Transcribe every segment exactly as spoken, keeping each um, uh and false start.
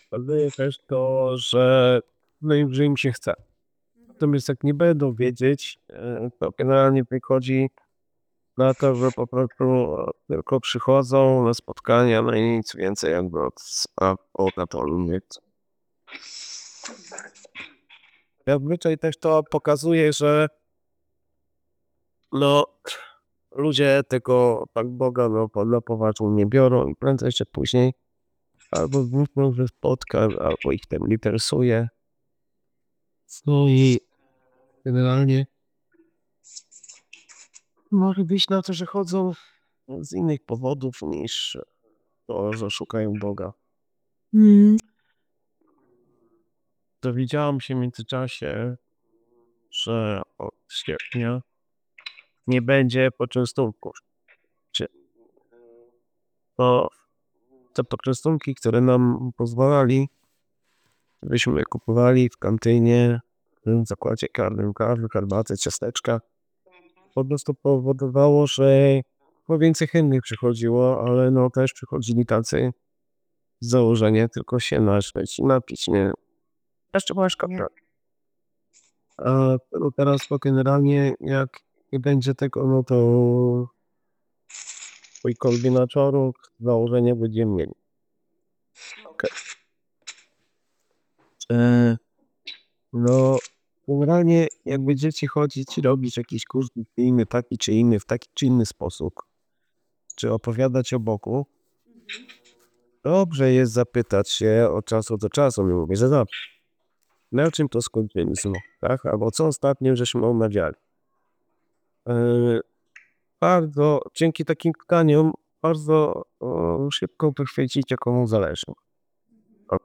Ale też to, że no im, że im się chce. Natomiast jak nie będą wiedzieć, e, to generalnie wychodzi na to, że po prostu e, tylko przychodzą na spotkania, no i nic więcej jakby od spraw o katolu nie chcą. Zazwyczaj też to pokazuje, że no ludzie tego tak Boga no, po- na poważnie nie biorą i prędzej czy później albo myślą, że spotka, albo ich ten interesuje. No i generalnie może być na to, że chodzą z innych powodów niż to, że szukają Boga. Mm. Dowiedziałam się w międzyczasie, że od sierpnia nie będzie poczęstunków. Czy to te poczęstunki, które nam pozwalali, byśmy kupowali w kantynie, w zakładzie karnym, kawy, herbatę, ciasteczka, po prostu powodowało, że no więcej chętnych przychodziło, ale no też przychodzili tacy z założenia tylko się nażreć i napić, nie? Jeszcze łyżka, tak. A no teraz to generalnie jak nie będzie tego, no to twój kombinatorów założenie będziemy mieli. Okej. E, No generalnie jak będziecie chodzić i robić jakiś kurs biblijny taki czy inny, w taki czy inny sposób, czy opowiadać o Bogu, dobrze jest zapytać się od czasu do czasu, nie mówię, że zawsze. Na czym to skończyliśmy, tak? Albo co ostatnio żeśmy omawiali. Yy, bardzo, dzięki takim pytaniom, bardzo o, szybko wychwycicie, komu zależy. O.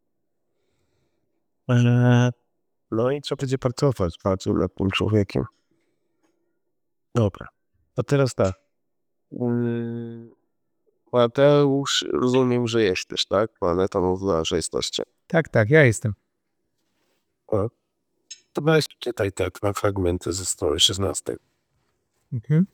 Yy, no i trzeba będzie pracować, pracować nad tym człowiekiem. Dobra, to teraz tak. Yy, Mateusz, rozumiem, że jesteś, tak? Planeta mówiła, że jesteście. Tak, tak, ja jestem. O. To weź czytaj te dwa fragmenty ze strony szesnastej. Mhm.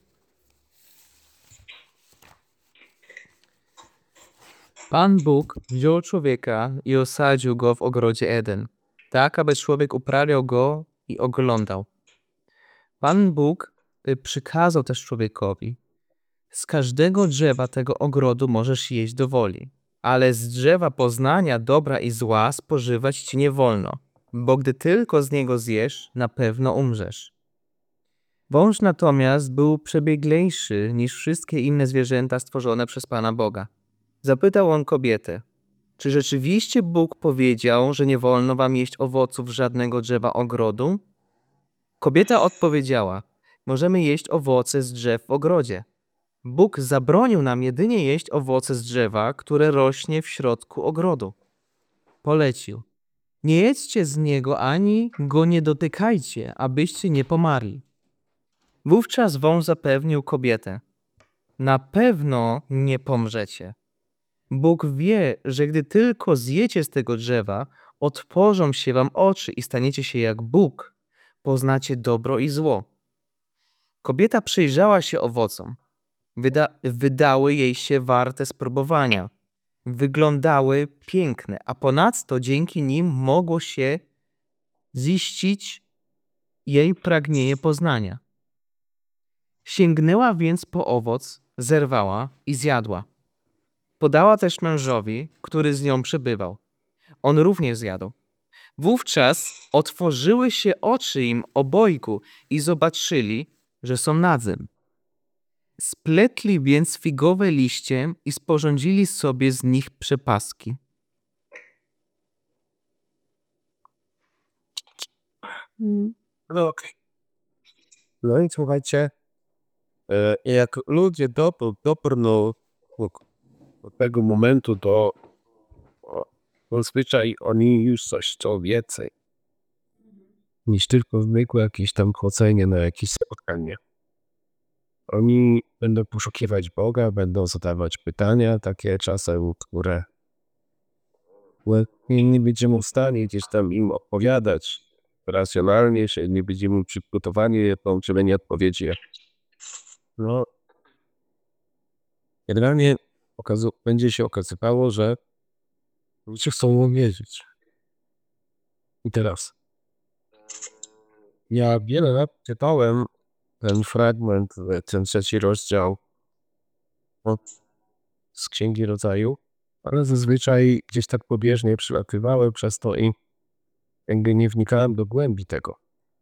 Pan Bóg wziął człowieka i osadził go w ogrodzie Eden, tak aby człowiek uprawiał go i oglądał. Pan Bóg y, przykazał też człowiekowi: z każdego drzewa tego ogrodu możesz jeść do woli, ale z drzewa poznania dobra i zła spożywać ci nie wolno, bo gdy tylko z niego zjesz, na pewno umrzesz. Wąż natomiast był przebieglejszy niż wszystkie inne zwierzęta stworzone przez Pana Boga. Zapytał on kobietę: czy rzeczywiście Bóg powiedział, że nie wolno wam jeść owoców żadnego drzewa ogrodu? Kobieta odpowiedziała: możemy jeść owoce z drzew w ogrodzie. Bóg zabronił nam jedynie jeść owoce z drzewa, które rośnie w środku ogrodu. Polecił: nie jedźcie z niego ani go nie dotykajcie, abyście nie pomarli. Wówczas wąż zapewnił kobietę: na pewno nie pomrzecie. Bóg wie, że gdy tylko zjecie z tego drzewa, otworzą się wam oczy i staniecie się jak Bóg. Poznacie dobro i zło. Kobieta przyjrzała się owocom. Wyda- wydały jej się warte spróbowania. Wyglądały piękne, a ponadto dzięki nim mogło się ziścić jej pragnienie poznania. Sięgnęła więc po owoc, zerwała i zjadła. Podała też mężowi, który z nią przebywał. On również zjadł. Wówczas otworzyły się oczy im obojgu i zobaczyli, że są nadzym. Spletli więc figowe liście i sporządzili sobie z nich przepaski. No okej. No i słuchajcie, e, jak ludzie dop- doprną do do tego momentu, to o, zazwyczaj oni już coś chcą więcej niż tylko zwykłe jakieś tam chodzenie na jakieś spotkanie. Oni będą poszukiwać Boga, będą zadawać pytania, takie czasem, które które nie będziemy w stanie gdzieś tam im odpowiadać racjonalnie, że nie będziemy przygotowani na udzielenie odpowiedzi. No, generalnie okazu- będzie się okazywało, że Ludzie chcą wierzyć. I teraz. Ja wiele lat czytałem ten fragment, ten trzeci rozdział z Księgi Rodzaju, ale zazwyczaj gdzieś tak pobieżnie przylatywałem przez to i jakby nie wnikałem do głębi tego.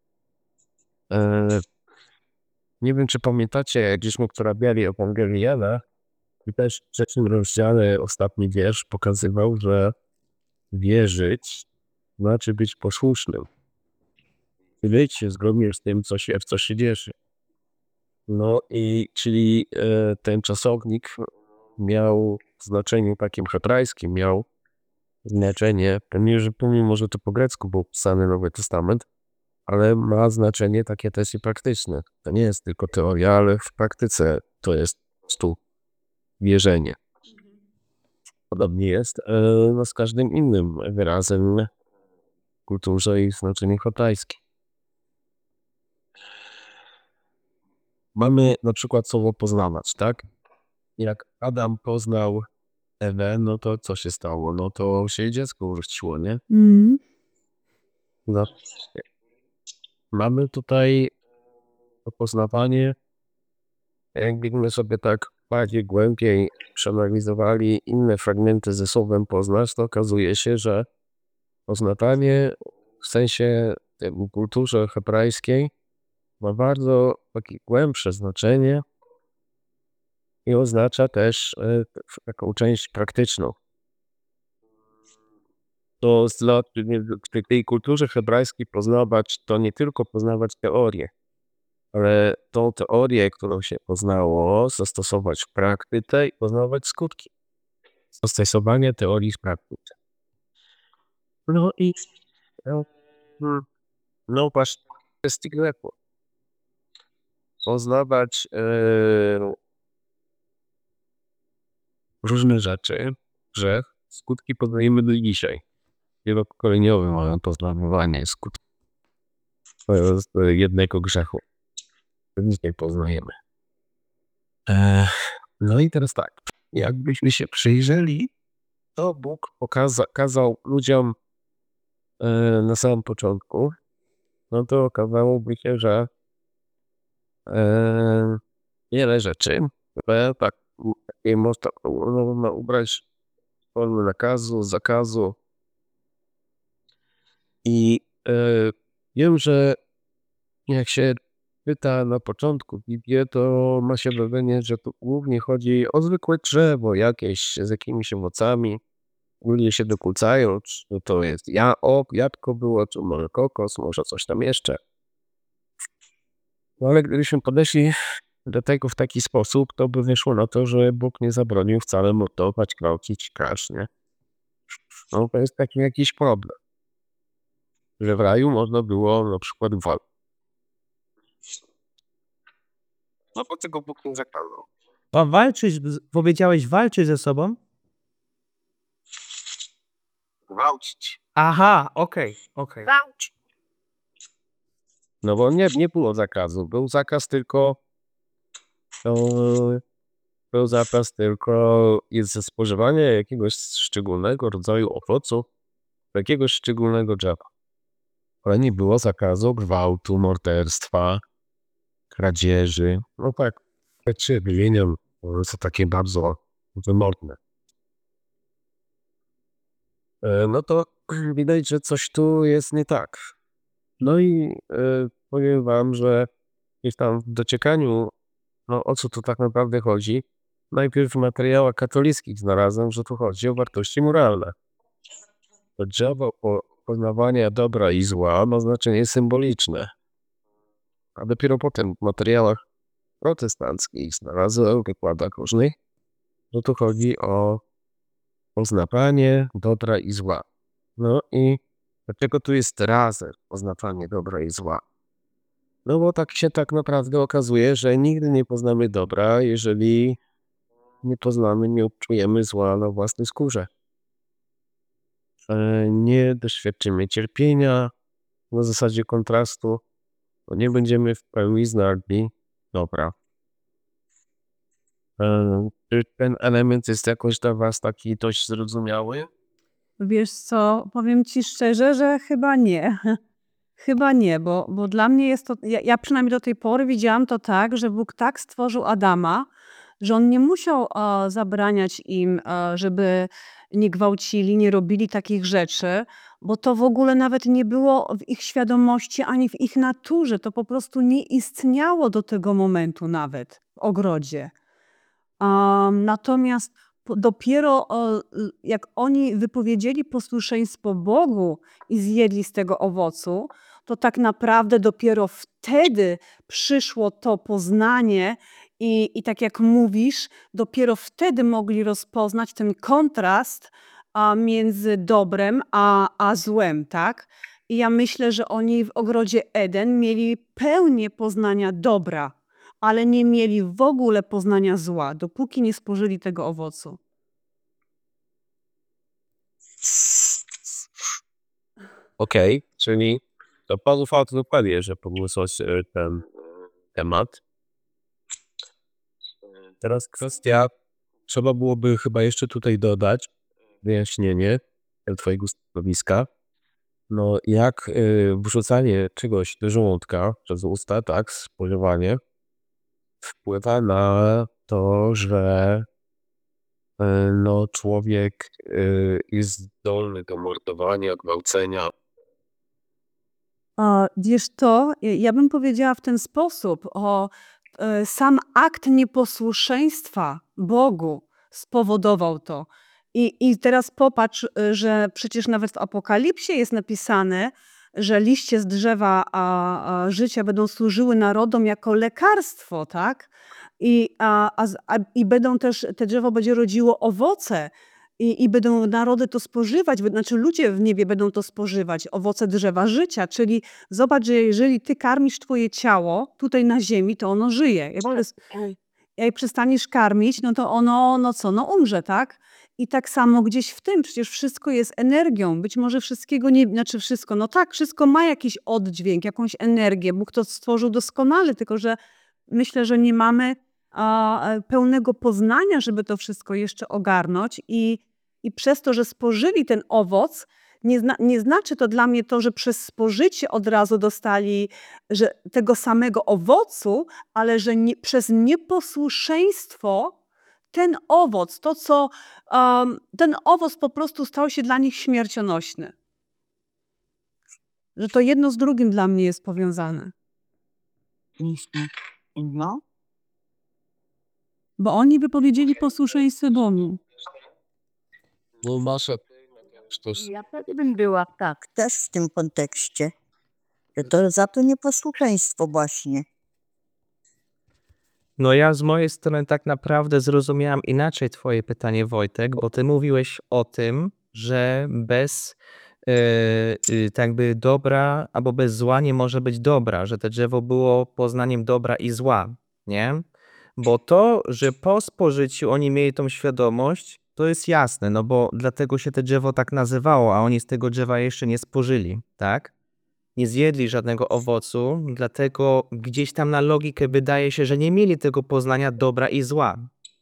Eee, nie wiem, czy pamiętacie, jak żeśmy porabiali Ewangelię, i też w trzecim rozdziale ostatni wiersz pokazywał, że wierzyć znaczy być posłusznym. Być się zgodnie z tym, co się, w co się wierzy. No i czyli e, ten czasownik miał w znaczeniu takim hebrajskim, miał znaczenie, nie, że pomimo, że to po grecku był pisany Nowy Testament, ale ma znaczenie takie też i praktyczne. To nie jest tylko teoria, ale w praktyce to jest po prostu wierzenie. Podobnie jest e, no, z każdym innym wyrazem w kulturze i znaczeniu hebrajskim. Mamy na przykład słowo poznawać, tak? Jak Adam poznał Ewę, no to co się stało? No to się dziecko urodziło, nie? Mm. No. Mamy tutaj to poznawanie, jakbyśmy sobie tak bardziej głębiej przeanalizowali inne fragmenty ze słowem poznać, to okazuje się, że poznawanie w sensie w kulturze hebrajskiej ma bardzo takie głębsze znaczenie i oznacza też e, taką część praktyczną. To dla, w tej kulturze hebrajskiej poznawać to nie tylko poznawać teorię, ale tą teorię, którą się poznało, zastosować w praktyce i poznawać skutki. Zastosowanie teorii w praktyce. No i no, hmm, no właśnie, kwestii Greku. Poznawać e, różne rzeczy, że skutki poznajemy do dzisiaj. Wielopokoleniowe mamy poznawanie skutków jednego grzechu. Dzisiaj poznajemy. E, no i teraz tak, jakbyśmy się przyjrzeli, to Bóg pokaza, kazał ludziom e, na samym początku, no to okazałoby się, że e, wiele rzeczy, które tak, takie można, można ubrać w formę nakazu, zakazu i e, wiem, że jak się czyta na początku Biblię, to ma się wrażenie, że tu głównie chodzi o zwykłe drzewo jakieś z jakimiś owocami. Ludzie się dokuczają, czy to jest ja, o, jabłko było, czy może kokos, może coś tam jeszcze. No ale gdybyśmy podeszli do tego w taki sposób, to by wyszło na to, że Bóg nie zabronił wcale mordować, gwałcić, kraść, nie? No to jest taki jakiś problem. Że w raju można było na przykład gwałcić. No bo tego Bóg nie zakazał. A walczyć, z- powiedziałeś walczyć ze sobą? Gwałcić. Aha, okej, okej. No bo nie, nie było zakazu. Był zakaz tylko e, był zakaz tylko jest ze spożywania jakiegoś szczególnego rodzaju owocu, jakiegoś szczególnego drzewa. Ale nie było zakazu gwałtu, morderstwa, kradzieży. No tak, te trzy wymieniam, bo są takie bardzo wymowne. E, No to widać, że coś tu jest nie tak. No i e, powiem wam, że gdzieś tam w dociekaniu, no o co tu tak naprawdę chodzi, najpierw w materiałach katolickich znalazłem, że tu chodzi o wartości moralne. To drzewo po, poznawania dobra i zła ma znaczenie symboliczne. A dopiero potem w materiałach protestanckich znalazłem w wykładach różnych, że tu chodzi o poznawanie dobra i zła. No i dlaczego tu jest razem poznawanie dobra i zła? No bo tak się tak naprawdę okazuje, że nigdy nie poznamy dobra, jeżeli nie poznamy, nie odczujemy zła na własnej skórze. E, Nie doświadczymy cierpienia na zasadzie kontrastu, bo nie będziemy w pełni znali dobra. E, Czy ten element jest jakoś dla was taki dość zrozumiały? Wiesz co, powiem ci szczerze, że chyba nie. Chyba nie, bo, bo dla mnie jest to, ja, ja przynajmniej do tej pory widziałam to tak, że Bóg tak stworzył Adama, że on nie musiał e, zabraniać im, e, żeby nie gwałcili, nie robili takich rzeczy, bo to w ogóle nawet nie było w ich świadomości ani w ich naturze. To po prostu nie istniało do tego momentu nawet w ogrodzie. Am, natomiast po dopiero, o, y, jak oni wypowiedzieli posłuszeństwo Bogu i zjedli z tego owocu, to tak naprawdę dopiero wtedy przyszło to poznanie i i tak jak mówisz, dopiero wtedy mogli rozpoznać ten kontrast, a, między dobrem a a złem, tak? I ja myślę, że oni w ogrodzie Eden mieli pełnię poznania dobra, ale nie mieli w ogóle poznania zła, dopóki nie spożyli tego owocu. Okej, czyli to pozwala to dokładnie, że pogłosać e, ten temat. Teraz kwestia, trzeba byłoby chyba jeszcze tutaj dodać wyjaśnienie e, twojego stanowiska. No jak y, wrzucanie czegoś do żołądka przez usta, tak, spożywanie, wpływa na to, że y, no, człowiek y, jest zdolny do mordowania, gwałcenia. A, wiesz to, ja ja bym powiedziała w ten sposób, o, e, sam akt nieposłuszeństwa Bogu spowodował to. I i teraz popatrz, y, że przecież nawet w Apokalipsie jest napisane, że liście z drzewa, a, a, życia będą służyły narodom jako lekarstwo, tak? I, a, a, z- a, I będą też, te drzewo będzie rodziło owoce. I, I będą narody to spożywać, wy- znaczy ludzie w niebie będą to spożywać, owoce drzewa życia. Czyli zobacz, że jeżeli ty karmisz twoje ciało tutaj na ziemi, to ono żyje. Jak, przes- jak przestaniesz karmić, no to ono, no co, no umrze, tak? I tak samo gdzieś w tym, przecież wszystko jest energią. Być może wszystkiego nie, znaczy wszystko, no tak, wszystko ma jakiś oddźwięk, jakąś energię. Bóg to stworzył doskonale, tylko że myślę, że nie mamy a, e, pełnego poznania, żeby to wszystko jeszcze ogarnąć i, i przez to, że spożyli ten owoc, nie, zna, nie znaczy to dla mnie to, że przez spożycie od razu dostali że tego samego owocu, ale że nie, przez nieposłuszeństwo ten owoc, to co, um, ten owoc po prostu stał się dla nich śmiercionośny. Że to jedno z drugim dla mnie jest powiązane. No, Bo oni wypowiedzieli posłuszeństwo Bogu. No masz sztos. ja pewnie bym była tak, też w tym kontekście. Że to za to nieposłuszeństwo właśnie. No ja z mojej strony tak naprawdę zrozumiałam inaczej twoje pytanie, Wojtek, bo ty mówiłeś o tym, że bez e, y, tak jakby dobra albo bez zła nie może być dobra, że to drzewo było poznaniem dobra i zła, nie? Bo to, że po spożyciu oni mieli tą świadomość, to jest jasne, no bo dlatego się to drzewo tak nazywało, a oni z tego drzewa jeszcze nie spożyli, tak? Nie zjedli żadnego owocu, dlatego gdzieś tam na logikę wydaje się, że nie mieli tego poznania dobra i zła.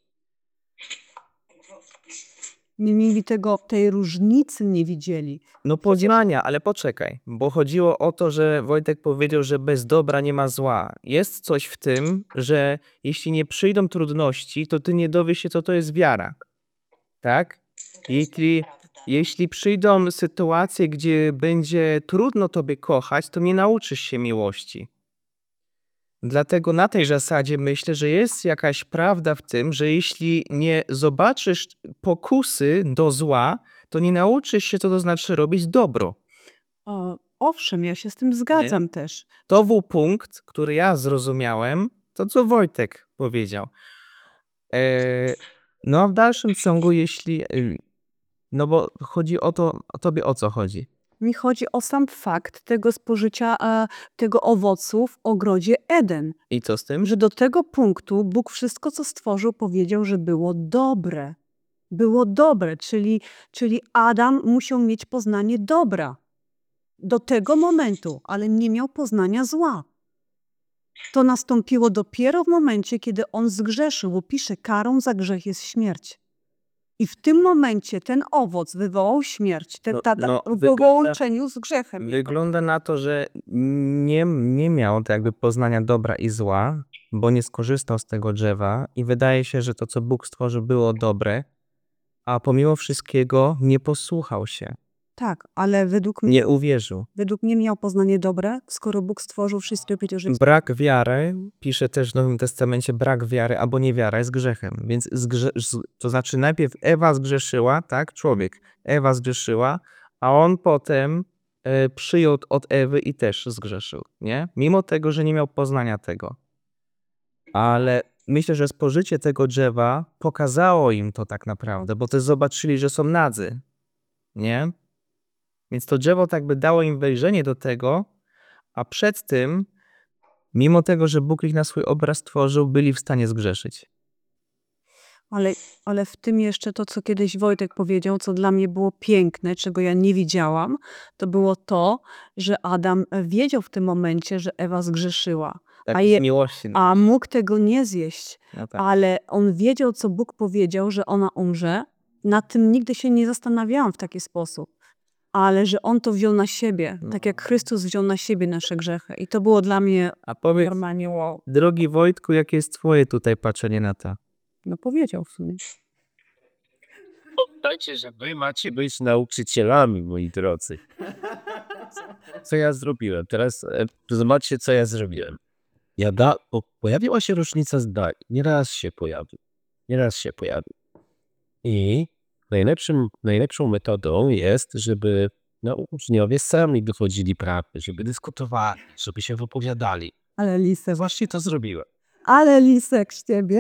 Nie mieli tego, tej różnicy nie widzieli. No poznania, ale poczekaj, bo chodziło o to, że Wojtek powiedział, że bez dobra nie ma zła. Jest coś w tym, że jeśli nie przyjdą trudności, to ty nie dowiesz się, co to jest wiara. Tak? Jeśli, jeśli przyjdą sytuacje, gdzie będzie trudno tobie kochać, to nie nauczysz się miłości. Dlatego na tej zasadzie myślę, że jest jakaś prawda w tym, że jeśli nie zobaczysz pokusy do zła, to nie nauczysz się, co to znaczy robić dobro. O, owszem, ja się z tym zgadzam też. To był punkt, który ja zrozumiałem, to co Wojtek powiedział. E, no a w dalszym ciągu, jeśli... y, No bo chodzi o to, o tobie o co chodzi? Mi chodzi o sam fakt tego spożycia e, tego owocu w ogrodzie Eden. I co z tym? Że do tego punktu Bóg wszystko, co stworzył, powiedział, że było dobre. Było dobre, czyli, czyli Adam musiał mieć poznanie dobra. Do tego momentu, ale nie miał poznania zła. To nastąpiło dopiero w momencie, kiedy on zgrzeszył, bo pisze, karą za grzech jest śmierć. I w tym momencie ten owoc wywołał śmierć, ten, No- ta, no, w wygląda- połączeniu z grzechem. Wygląda na to, że nie, nie miał tak jakby poznania dobra i zła, bo nie skorzystał z tego drzewa i wydaje się, że to, co Bóg stworzył, było dobre, a pomimo wszystkiego nie posłuchał się, Tak, ale według mnie, nie uwierzył. według mnie miał poznanie dobre, skoro Bóg stworzył wszystko i powiedział, że jest Brak wiary, pisze też w Nowym Testamencie, brak wiary albo niewiara jest grzechem. Więc zgrze- z- to znaczy najpierw Ewa zgrzeszyła, tak, człowiek, Ewa zgrzeszyła, a on potem e, przyjął od Ewy i też zgrzeszył, nie? Mimo tego, że nie miał poznania tego. Ale myślę, że spożycie tego drzewa pokazało im to tak naprawdę, bo też zobaczyli, że są nadzy, nie? Więc to drzewo tak by dało im wejrzenie do tego, a przed tym, mimo tego, że Bóg ich na swój obraz tworzył, byli w stanie zgrzeszyć. Ale, ale w tym jeszcze to, co kiedyś Wojtek powiedział, co dla mnie było piękne, czego ja nie widziałam, to było to, że Adam wiedział w tym momencie, że Ewa zgrzeszyła, Tak A z je- miłości. a mógł tego nie zjeść. No tak. Ale on wiedział, co Bóg powiedział, że ona umrze. Nad tym nigdy się nie zastanawiałam w taki sposób. Ale że on to wziął na siebie, tak jak Chrystus wziął na siebie nasze grzechy. I to było dla mnie A powiedz, normalnie wow. drogi Wojtku, jakie jest twoje tutaj patrzenie na to? No powiedział w sumie. Pamiętajcie, że wy macie być nauczycielami, moi drodzy. Co ja zrobiłem? Teraz e, zobaczcie, co ja zrobiłem. Ja da, bo pojawiła się różnica zdań. Nieraz się pojawił. Nieraz się pojawił. I najlepszym, najlepszą metodą jest, żeby no, uczniowie sami dochodzili prawdy, żeby dyskutowali, żeby się wypowiadali. Ale lisek, Właśnie to zrobiłem. ale lisek z ciebie.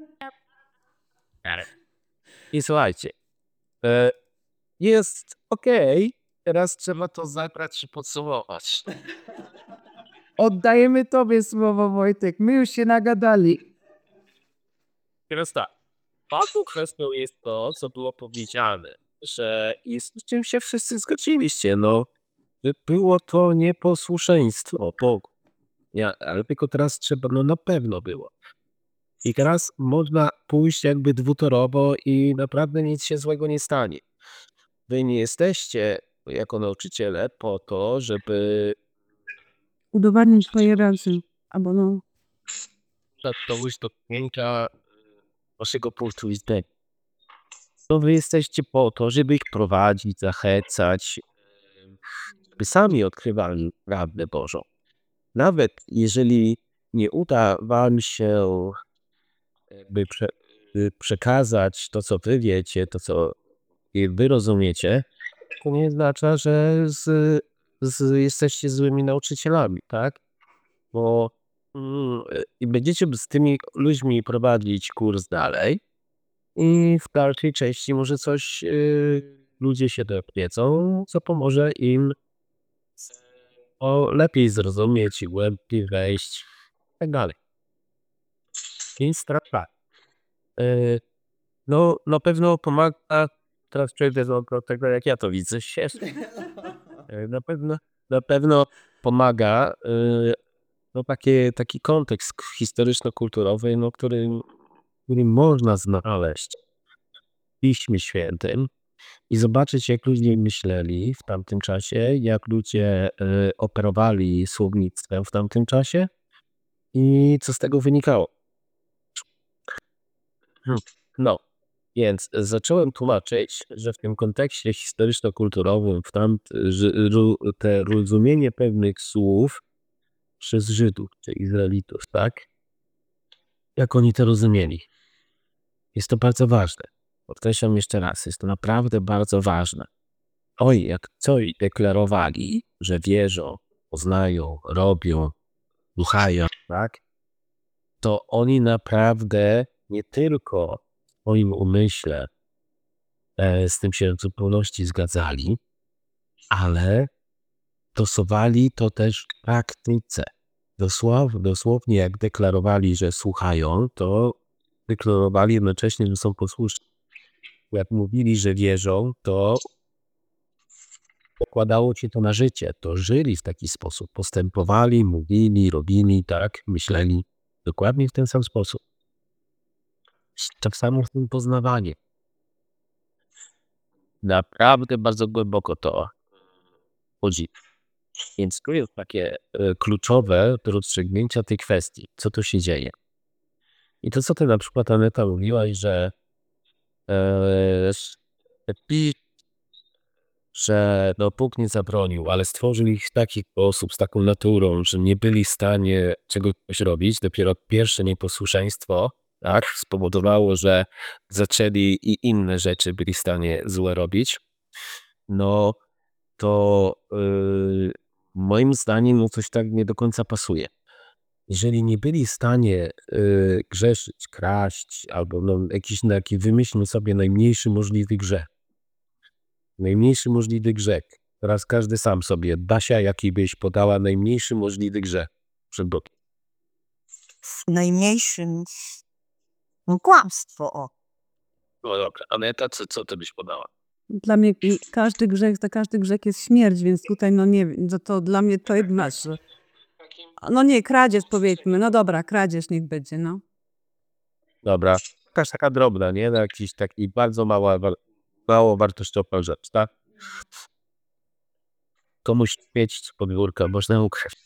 I słuchajcie, e, jest okej, teraz trzeba to zabrać i podsumować. Oddajemy tobie słowo, Wojtek. My już się nagadali. Teraz tak, ważną kwestią jest to, co było powiedziane, że jest z czym się wszyscy zgodziliście, no, że było to nieposłuszeństwo Bogu. Ja, ale tylko teraz trzeba, no na pewno było. I teraz można pójść jakby dwutorowo i naprawdę nic się złego nie stanie. Wy nie jesteście jako nauczyciele po to, żeby Udowadniać swoje racje. Albo no. dojść do pięcia waszego punktu widzenia. To wy jesteście po to, żeby ich prowadzić, zachęcać, by sami odkrywali prawdę Bożą. Nawet jeżeli nie uda wam się by prze, by przekazać to, co wy wiecie, to, co wy rozumiecie, to nie oznacza, że z, z, jesteście złymi nauczycielami, tak? Bo mm, i będziecie z tymi ludźmi prowadzić kurs dalej i w dalszej części może coś y, ludzie się dowiedzą, co pomoże im o lepiej zrozumieć i głębiej wejść i tak dalej. Więc tak. Y, no na pewno pomaga, teraz przejdę do do tego, jak ja to widzę, się. Y, Na pewno, na pewno pomaga y, no takie, taki kontekst historyczno-kulturowy, no, który, który można znaleźć w Piśmie Świętym i zobaczyć, jak ludzie myśleli w tamtym czasie, jak ludzie y, operowali słownictwem w tamtym czasie i co z tego wynikało. Hmm. No, więc zacząłem tłumaczyć, że w tym kontekście historyczno-kulturowym w tam, że ru- te rozumienie pewnych słów przez Żydów czy Izraelitów, tak? Jak oni to rozumieli. Jest to bardzo ważne. Podkreślam jeszcze raz, jest to naprawdę bardzo ważne. Oj, jak co deklarowali, że wierzą, poznają, robią, słuchają, tak? To oni naprawdę nie tylko w swoim umyśle e, z tym się w zupełności zgadzali, ale stosowali to też w praktyce. Dosław, dosłownie jak deklarowali, że słuchają, to deklarowali jednocześnie, że są posłuszni. Jak mówili, że wierzą, to pokładało się to na życie. To żyli w taki sposób. Postępowali, mówili, robili, tak, myśleli dokładnie w ten sam sposób. Tak samo w tym poznawaniu. naprawdę bardzo głęboko to chodzi. Więc tu jest takie e, kluczowe do rozstrzygnięcia tej kwestii, co tu się dzieje. I to, co ty na przykład, Aneta, mówiłaś, że e, pi- że no, Bóg nie zabronił, ale stworzył ich w taki sposób, z taką naturą, że nie byli w stanie czegoś robić. Dopiero pierwsze nieposłuszeństwo, tak, spowodowało, że zaczęli i inne rzeczy byli w stanie złe robić. No to yy, moim zdaniem no, coś tak nie do końca pasuje. Jeżeli nie byli w stanie yy, grzeszyć, kraść, albo no, jakiś taki wymyślmy sobie najmniejszy możliwy grzech, najmniejszy możliwy grzech. Teraz każdy sam sobie. Basia, jaki byś podała najmniejszy możliwy grzech przed Bogiem? W najmniejszym no, kłamstwo, o. No dobra, Aneta, co, co ty byś podała? Dla mnie i każdy grzech, za każdy grzech jest śmierć, więc tutaj no nie wiem, to, to dla mnie to jedna że... No nie, kradzież powiedzmy, no dobra, kradzież niech będzie, no. Dobra, jakaś taka drobna, nie? No, jakiś taki bardzo mała, wa- mało wartościowa rzecz, tak? Komuś mieć podwórka można ukraść.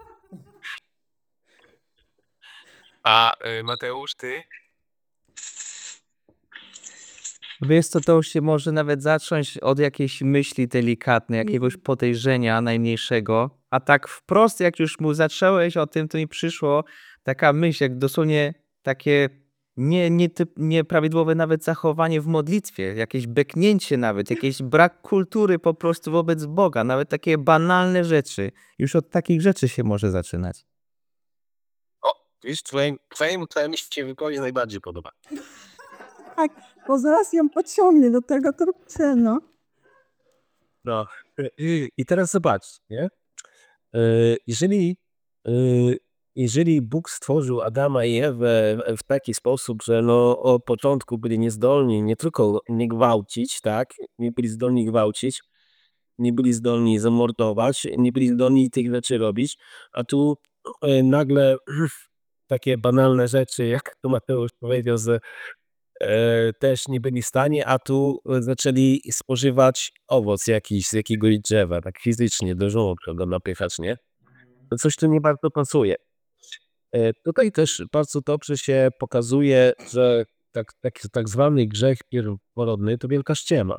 A y, Mateusz, ty? Wiesz co, to już się może nawet zacząć od jakiejś myśli delikatnej, jakiegoś podejrzenia najmniejszego, a tak wprost jak już mu zacząłeś o tym, to mi przyszło taka myśl, jak dosłownie takie nie, nie typ, nieprawidłowe nawet zachowanie w modlitwie, jakieś beknięcie nawet, jakiś brak kultury po prostu wobec Boga, nawet takie banalne rzeczy. Już od takich rzeczy się może zaczynać. O, wiesz, twoim, twoim, twoja myśl się wypowiedź najbardziej podoba. Tak, bo zaraz ją pociągnie do tego, to chcę, no. No. I i teraz zobacz, nie? E, Jeżeli, e, jeżeli Bóg stworzył Adama i Ewę w taki sposób, że no o początku byli niezdolni nie tylko nie gwałcić, tak? Nie byli zdolni gwałcić, nie byli zdolni zamordować, nie byli zdolni tych rzeczy robić, a tu e, nagle takie banalne rzeczy, jak to Mateusz powiedział, że e, też nie byli w stanie, a tu zaczęli spożywać owoc jakiś z jakiegoś drzewa, tak fizycznie do żołądka go napychać, nie? To coś tu nie bardzo pasuje. E, Tutaj też bardzo dobrze się pokazuje, że tak, tak, tak zwany grzech pierworodny to wielka ściema.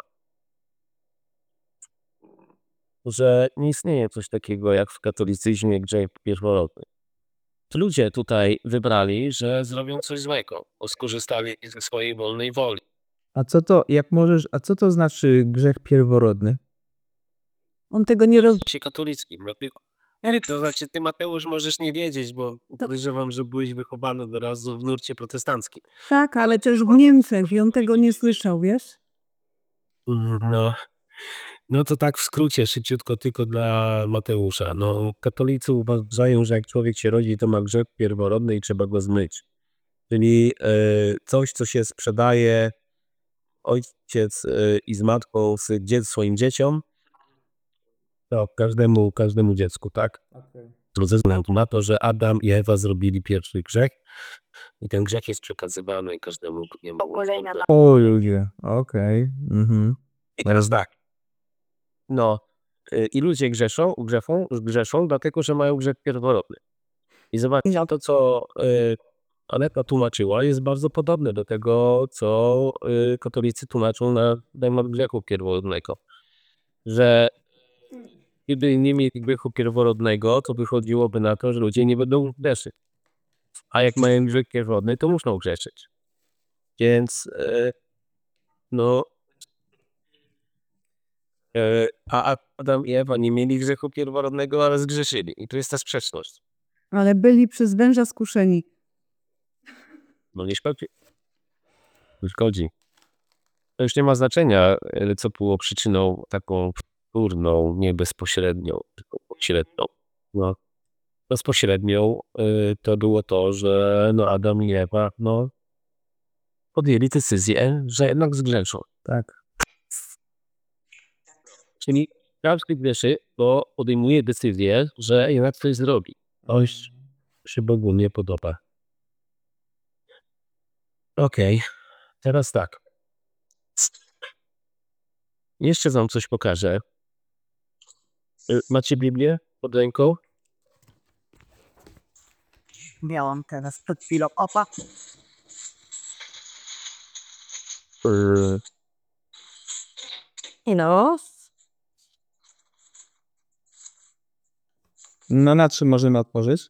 Że nie istnieje coś takiego jak w katolicyzmie grzech pierworodny. Ludzie tutaj wybrali, że zrobią coś złego, bo skorzystali ze swojej wolnej woli. A co to, jak możesz, a co to znaczy grzech pierworodny? On tego nie roz... Się katolickim. Dlatego, ale to znaczy, ty Mateusz możesz nie wiedzieć, bo podejrzewam, że byłeś wychowany od razu w nurcie protestanckim. Tak, ale też w Niemczech i on tego nie słyszał, wiesz? No, no to tak w skrócie, szybciutko tylko dla Mateusza. No, katolicy uważają, że jak człowiek się rodzi, to ma grzech pierworodny i trzeba go zmyć. Czyli e, coś, co się sprzedaje ojciec e, i z matką z dzie- swoim dzieciom, to każdemu, każdemu dziecku, tak? To ze względu na to, że Adam i Ewa zrobili pierwszy grzech i ten grzech jest przekazywany każdemu drugiemu. O ludzie, okej. Mhm. I teraz tak. No, y, i ludzie grzeszą, grzeszą, grzeszą, dlatego, że mają grzech pierworodny. I zobaczcie, to co y, Aneta tłumaczyła jest bardzo podobne do tego, co y, katolicy tłumaczą na temat grzechu pierworodnego. Że gdyby nie mieli grzechu pierworodnego, to wychodziłoby na to, że ludzie nie będą grzeszyć. A jak mają grzech pierworodny, to muszą grzeszyć. Więc y, no E, A Adam i Ewa nie mieli grzechu pierworodnego, ale zgrzeszyli. I tu jest ta sprzeczność. Ale byli przez węża skuszeni. No nie szkodzi. Nie szkodzi. To już nie ma znaczenia, e, co było przyczyną taką wtórną, nie bezpośrednią, tylko pośrednią. No, bezpośrednią y, to było to, że no Adam i Ewa no, podjęli decyzję, że jednak zgrzeszą. Tak. Czyli każdy grzeszy, bo podejmuje decyzję, że jednak coś zrobi. Coś się Bogu nie podoba. Okej, teraz tak. Jeszcze wam coś pokażę. Y, Macie Biblię pod ręką? Miałam teraz przed chwilą. Opa. Y, No. No na czym możemy otworzyć?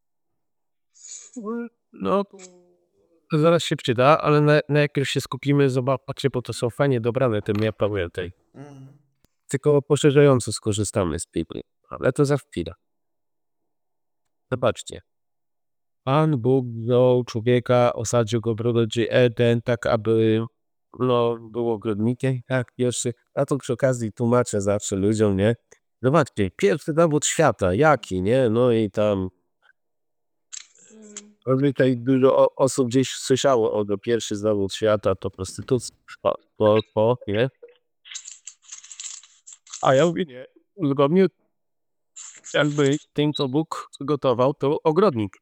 No, to zaraz się przyda, ale na, na jakieś się skupimy, zobaczcie, bo to są fajnie dobrane te mapy tutaj. Tylko poszerzająco skorzystamy z Biblii, ale to za chwilę. Zobaczcie. Pan Bóg wziął człowieka, osadził go w ogrodzie Eden, tak aby no, był ogrodnikiem, tak, pierwszy. A to przy okazji tłumaczę zawsze ludziom, nie? Zobaczcie, pierwszy zawód świata, jaki, nie? No i tam pewnie tutaj dużo o- osób gdzieś słyszało o to pierwszy zawód świata, to prostytucja, po, po, po, nie? A ja mówię, nie, zgodnie jakby tym, co Bóg przygotował, to ogrodnik.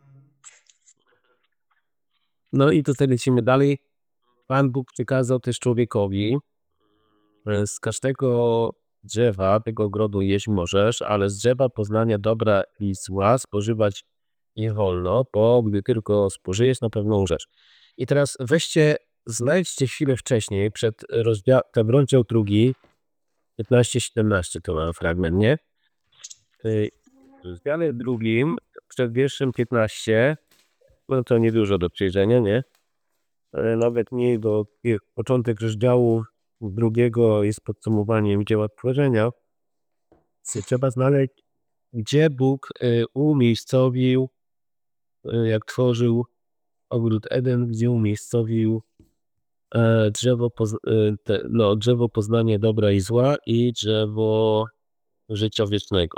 No i tutaj lecimy dalej. Pan Bóg przykazał też człowiekowi, że z każdego drzewa tego ogrodu jeść możesz, ale z drzewa poznania dobra i zła spożywać nie wolno, bo gdy tylko spożyjesz, na pewno umrzesz. I teraz weźcie, znajdźcie chwilę wcześniej, przed rozdziałem, rozdział drugi, piętnaście siedemnaście to mam fragment, nie? W rozdziale drugim, przed wierszem piętnaście, no to niedużo do przejrzenia, nie? Ale nawet mniej, bo początek rozdziału drugiego jest podsumowaniem dzieła tworzenia. Trzeba znaleźć, gdzie Bóg y, umiejscowił, y, jak tworzył ogród Eden, gdzie umiejscowił e, drzewo, poz, y, te, no, drzewo poznania dobra i zła i drzewo życia wiecznego.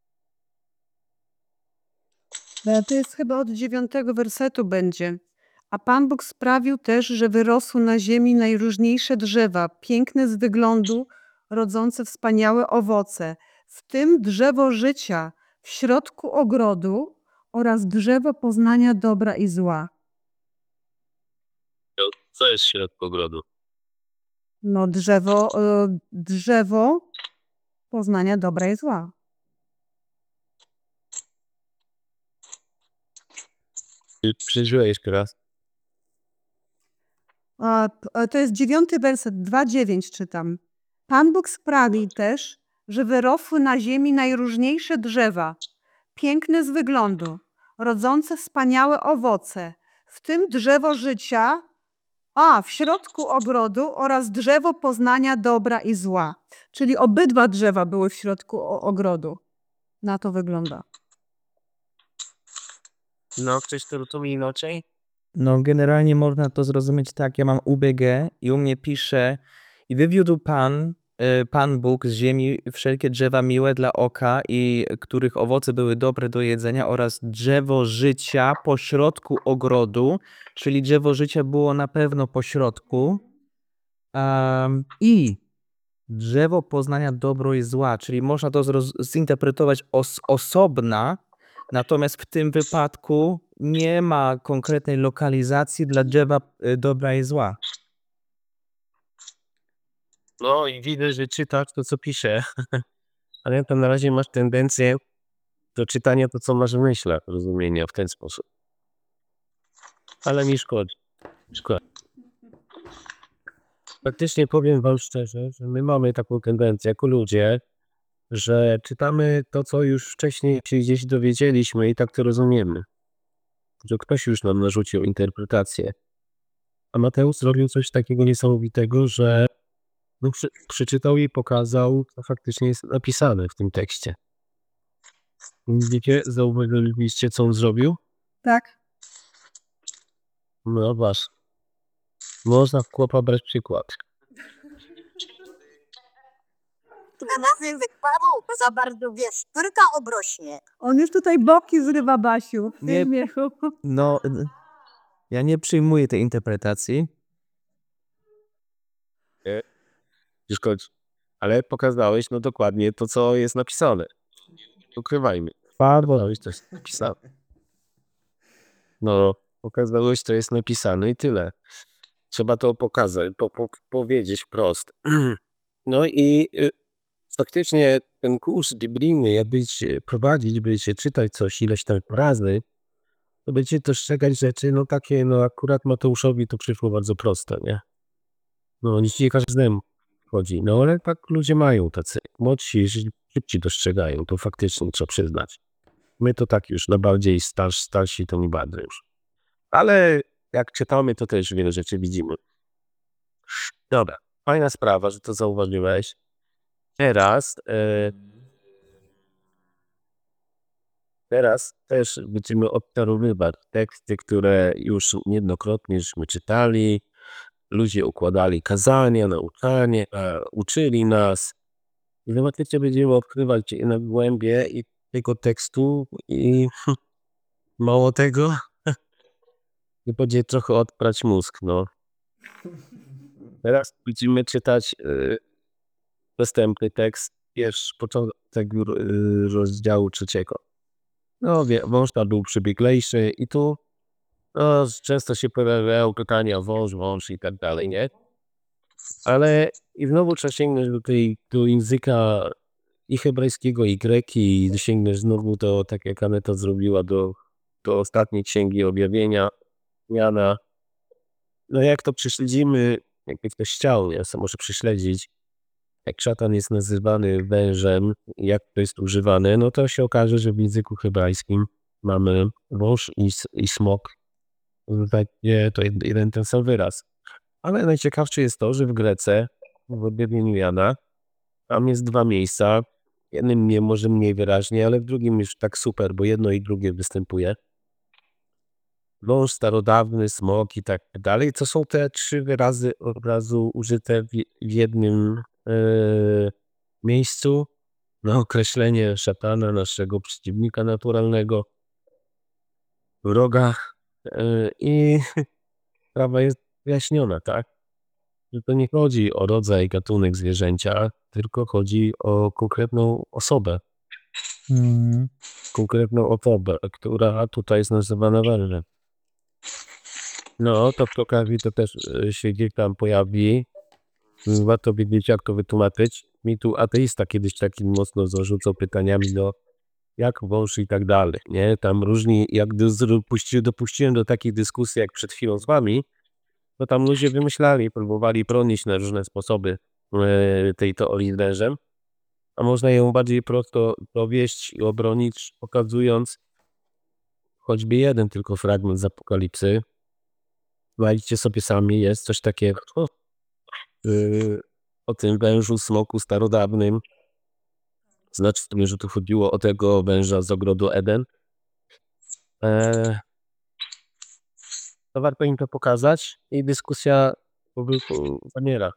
No, to jest chyba od dziewiątego wersetu będzie. A Pan Bóg sprawił też, że wyrosły na ziemi najróżniejsze drzewa, piękne z wyglądu, rodzące wspaniałe owoce, w tym drzewo życia w środku ogrodu oraz drzewo poznania dobra i zła. Co jest w środku ogrodu? No drzewo, e, drzewo poznania dobra i zła. Przeżyłem jeszcze raz. A, p- a to jest dziewiąty werset, dwa dziewięć czytam. Pan Bóg sprawił też, że wyrosły na ziemi najróżniejsze drzewa, piękne z wyglądu, rodzące wspaniałe owoce, w tym drzewo życia, a w środku ogrodu oraz drzewo poznania dobra i zła. Czyli obydwa drzewa były w środku o- ogrodu. Na to wygląda. No, ktoś to rozumie inaczej? No generalnie można to zrozumieć tak, ja mam U B G i u mnie pisze i wywiódł Pan, y, Pan Bóg z ziemi wszelkie drzewa miłe dla oka i których owoce były dobre do jedzenia oraz drzewo życia pośrodku ogrodu, czyli drzewo życia było na pewno pośrodku um, i drzewo poznania dobro i zła, czyli można to zroz- zinterpretować os- osobna, natomiast w tym wypadku nie ma konkretnej lokalizacji dla drzewa y, dobra i zła. No i widzę, że czytasz to, co pisze. Ale to na razie masz tendencję do czytania to, co masz w myślach, rozumienia w ten sposób. Ale mi szkodzi. Szkodzi. Faktycznie powiem wam szczerze, że my mamy taką tendencję jako ludzie, że czytamy to, co już wcześniej się gdzieś dowiedzieliśmy i tak to rozumiemy. Że ktoś już nam narzucił interpretację. A Mateusz zrobił coś takiego niesamowitego, że no, przy, przeczytał i pokazał, co faktycznie jest napisane w tym tekście. Wiecie, zauważyliście, co on zrobił? Tak? No właśnie. Można w chłopa brać przykład. Na język Paweł za bardzo wiesz, tylko obrośnie. On już tutaj boki zrywa, Basiu. W Nie. tym śmiechu. No, y, ja nie przyjmuję tej interpretacji. Szkodzi. Ale pokazałeś no dokładnie to, co jest napisane. Ukrywajmy. Pokazałeś, co jest napisane. No, pokazałeś, co jest napisane i tyle. Trzeba to pokazać, po, po, powiedzieć wprost. No i y, faktycznie ten kurs biblijny, jak będziecie prowadzić, będziecie czytać coś ileś tam razy, to będziecie dostrzegać rzeczy, no takie, no akurat Mateuszowi to przyszło bardzo proste, nie? No nic nie każdemu chodzi, no ale tak ludzie mają tacy młodsi, że szybciej dostrzegają, to faktycznie trzeba przyznać. My to tak już, no bardziej starsi, starsi to nie bardzo już. Ale jak czytamy, to też wiele rzeczy widzimy. Dobra, fajna sprawa, że to zauważyłeś. Teraz, e, teraz też będziemy odczarowywać teksty, które już niejednokrotnie żeśmy czytali. Ludzie układali kazania, nauczanie, e, uczyli nas. I zobaczycie, będziemy odkrywać na głębie i tego tekstu i mało tego, i będzie trochę odprać mózg, no. Teraz będziemy czytać y, następny tekst, pierwszy początek y, rozdziału trzeciego. No wie, wąż ta był przybieglejszy i tu no, często się pojawiają pytania wąż, wąż i tak dalej, nie? Ale i znowu trzeba sięgnąć do tej do języka i hebrajskiego, i greki, i sięgnąć znowu do, tak jak Aneta zrobiła, do, do ostatniej księgi objawienia Jana. No jak to prześledzimy, jakby ktoś chciał, ja sam może prześledzić, jak szatan jest nazywany wężem, jak to jest używane, no to się okaże, że w języku hebrajskim mamy wąż i, i smok. Będzie to jeden ten sam wyraz. Ale najciekawsze jest to, że w Grece, w objawieniu Jana, tam jest dwa miejsca. W jednym nie, może mniej wyraźnie, ale w drugim już tak super, bo jedno i drugie występuje. Wąż starodawny, smok i tak dalej. To są te trzy wyrazy od razu użyte w, w jednym e, miejscu na określenie szatana, naszego przeciwnika naturalnego, wroga. E, I sprawa jest wyjaśniona, tak? Że to nie chodzi o rodzaj, gatunek zwierzęcia, tylko chodzi o konkretną osobę. Mm. Konkretną osobę, która tutaj jest nazywana wężem. No, to przy okazji to też y, się gdzieś tam pojawi. Warto wiedzieć, jak to wytłumaczyć. Mi tu ateista kiedyś taki mocno zarzucał pytaniami, no jak wąż i tak dalej, nie? Tam różni, jak dopuściłem, dopuściłem do takiej dyskusji, jak przed chwilą z wami, to tam ludzie wymyślali, próbowali bronić na różne sposoby e, tej teorii z wężem, a można ją bardziej prosto dowieść i obronić, pokazując choćby jeden tylko fragment z Apokalipsy. Znajdziecie sobie sami, jest coś takiego yy, o tym wężu, smoku starodawnym. Znaczy sobie, że tu chodziło o tego węża z ogrodu Eden. Eee, to warto im to pokazać i dyskusja po prostu zamiera.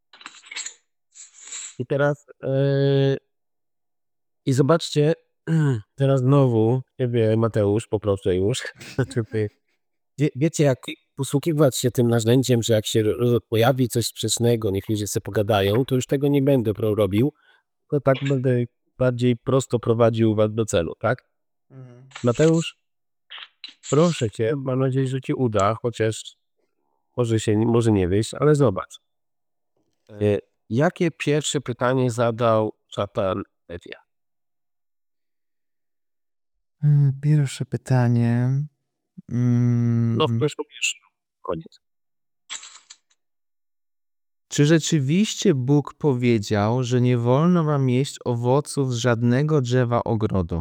I teraz yy, i zobaczcie, teraz znowu ciebie, Mateusz, poproszę już. Wie, wiecie, jak posługiwać się tym narzędziem, że jak się ro- pojawi coś sprzecznego, niech ludzie sobie pogadają, to już tego nie będę pro- robił, to tak będę bardziej prosto prowadził was do celu, tak? Mateusz, proszę cię, mam nadzieję, że ci uda, chociaż może się, może nie wyjść, ale zobacz. E, jakie pierwsze pytanie zadał szatan Ewie? Mm, Pierwsze pytanie. Mm, No, w pierwszym pierwszym. Koniec. Czy rzeczywiście Bóg powiedział, że nie wolno wam jeść owoców z żadnego drzewa ogrodu?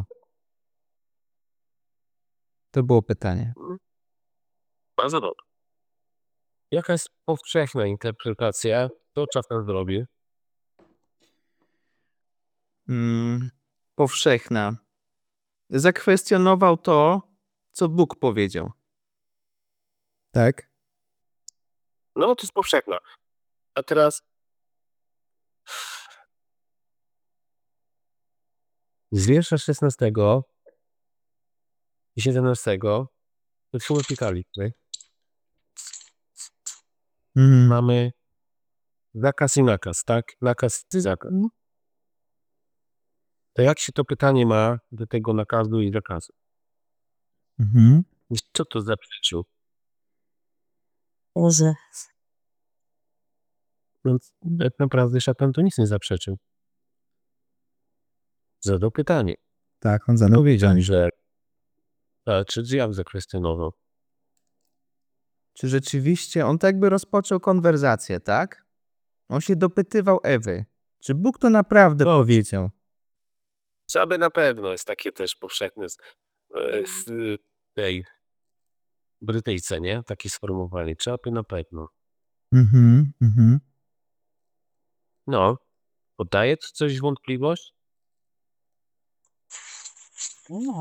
To było pytanie. Bardzo dobrze. Jaka jest powszechna interpretacja? To szatan zrobi. Mm, powszechna. Zakwestionował to, co Bóg powiedział. Tak? No, to jest powszechna. A teraz z wiersza szesnastego i siedemnastego to się pytali, tak? Mm. Mamy zakaz i nakaz, tak? Nakaz i zakaz. To jak się to pytanie ma do tego nakazu i zakazu? Mhm. Co to zaprzeczył? Boże, Więc tak naprawdę szatan to nic nie zaprzeczył. Zadał pytanie. Tak, on zadał Powiedział, pytanie. że a, czy diabeł zakwestionował. Czy rzeczywiście on tak by rozpoczął konwerzację, tak? On się dopytywał Ewy, czy Bóg to naprawdę powiedział. Aby na pewno jest takie też powszechne z, e, z y, tej Brytyjce, nie? Takie sformułowanie. Czy aby na pewno. Mhm, mhm. No. Podaje to coś w wątpliwość? No,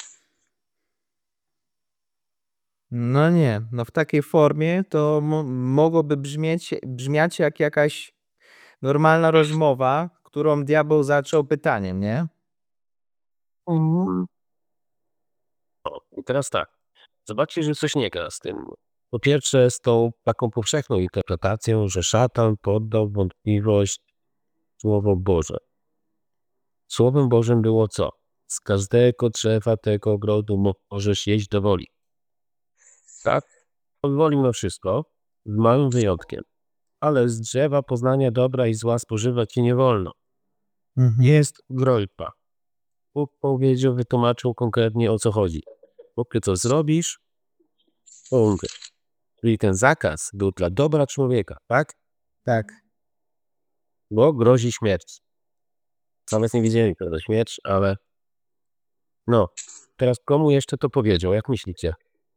No nie, no w takiej formie to mo- mogłoby brzmieć, brzmiać jak jakaś normalna rozmowa, którą diabeł zaczął pytaniem, nie? Mhm. O, i teraz tak. Zobaczcie, że coś nie gra z tym. Po pierwsze, z tą taką powszechną interpretacją, że szatan poddał w wątpliwość Słowo Boże. Słowem Bożym było co? Z każdego drzewa tego ogrodu mo- możesz jeść do woli. Tak? Pozwolił na wszystko, z małym wyjątkiem. Ale z drzewa poznania dobra i zła spożywać ci nie wolno. Mhm. Jest groźba. Bóg powiedział, wytłumaczył konkretnie, o co chodzi. Póki to zrobisz, to umrzesz. Czyli ten zakaz był dla dobra człowieka, tak? Tak. Bo grozi śmierć. Nawet nie wiedzieli, co to śmierć, ale no. Teraz komu jeszcze to powiedział? Jak myślicie?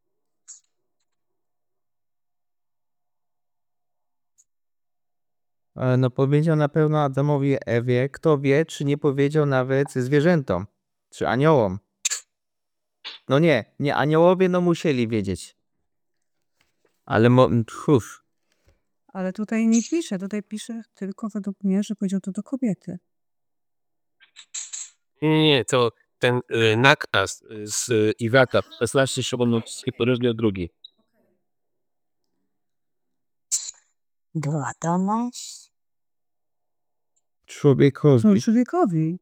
E, No powiedział na pewno Adamowi i Ewie, kto wie, czy nie powiedział nawet zwierzętom, czy aniołom. No nie, nie, aniołowie no musieli wiedzieć. Ale mo... Uf. Ale tutaj nie pisze, tutaj pisze tylko według mnie, że powiedział to do kobiety. Nie, nie, nie, to ten y, nakaz y, z y, Iwata, szesnaście siedemnaście, rozdział drugi. do Adama. Człowiekowi. No człowiekowi.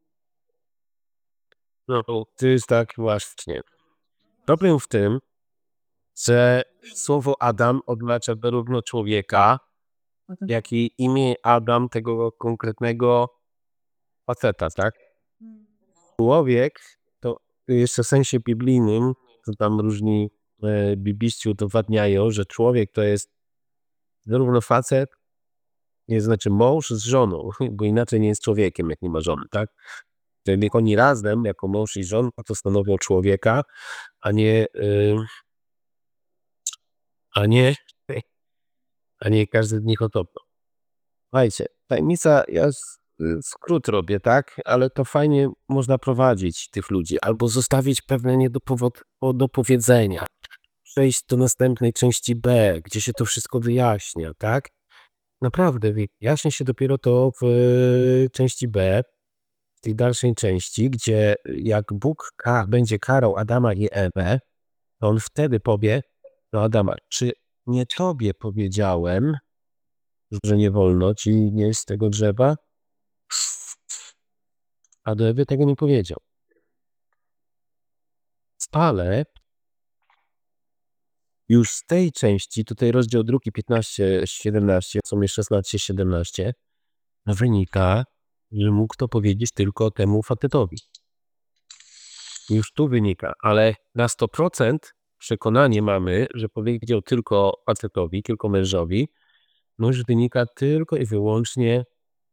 No to to jest tak właśnie. Problem w tym, że słowo Adam oznacza zarówno człowieka, Potem- jak i imię Adam tego konkretnego faceta, tak? Człowiek to jeszcze w sensie biblijnym, to tam różni e, bibliści udowadniają, że człowiek to jest zarówno facet, nie znaczy mąż z żoną, bo inaczej nie jest człowiekiem, jak nie ma żony, tak? Czyli oni razem, jako mąż i żona, to stanowią człowieka, a nie, y, a nie, a nie każdy z nich osobno. Słuchajcie, tajemnica, ja s- y, skrót robię, tak? Ale to fajnie można prowadzić tych ludzi, albo zostawić pewne niedopowod- do powiedzenia. Przejść do następnej części B, gdzie się to wszystko wyjaśnia, tak? Naprawdę, wyjaśnia się dopiero to w y, części B, w tej dalszej części, gdzie jak Bóg ka- będzie karał Adama i Ewę, to on wtedy powie do Adama, czy nie tobie powiedziałem, że nie wolno ci jeść z tego drzewa? A do Ewy tego nie powiedział. Ale już z tej części, tutaj rozdział drugi, piętnaście, siedemnaście, są jeszcze szesnaście, siedemnaście, wynika, że mógł to powiedzieć tylko temu facetowi. Już tu wynika, ale na sto procent przekonanie mamy, że powiedział tylko facetowi, tylko mężowi, no już wynika tylko i wyłącznie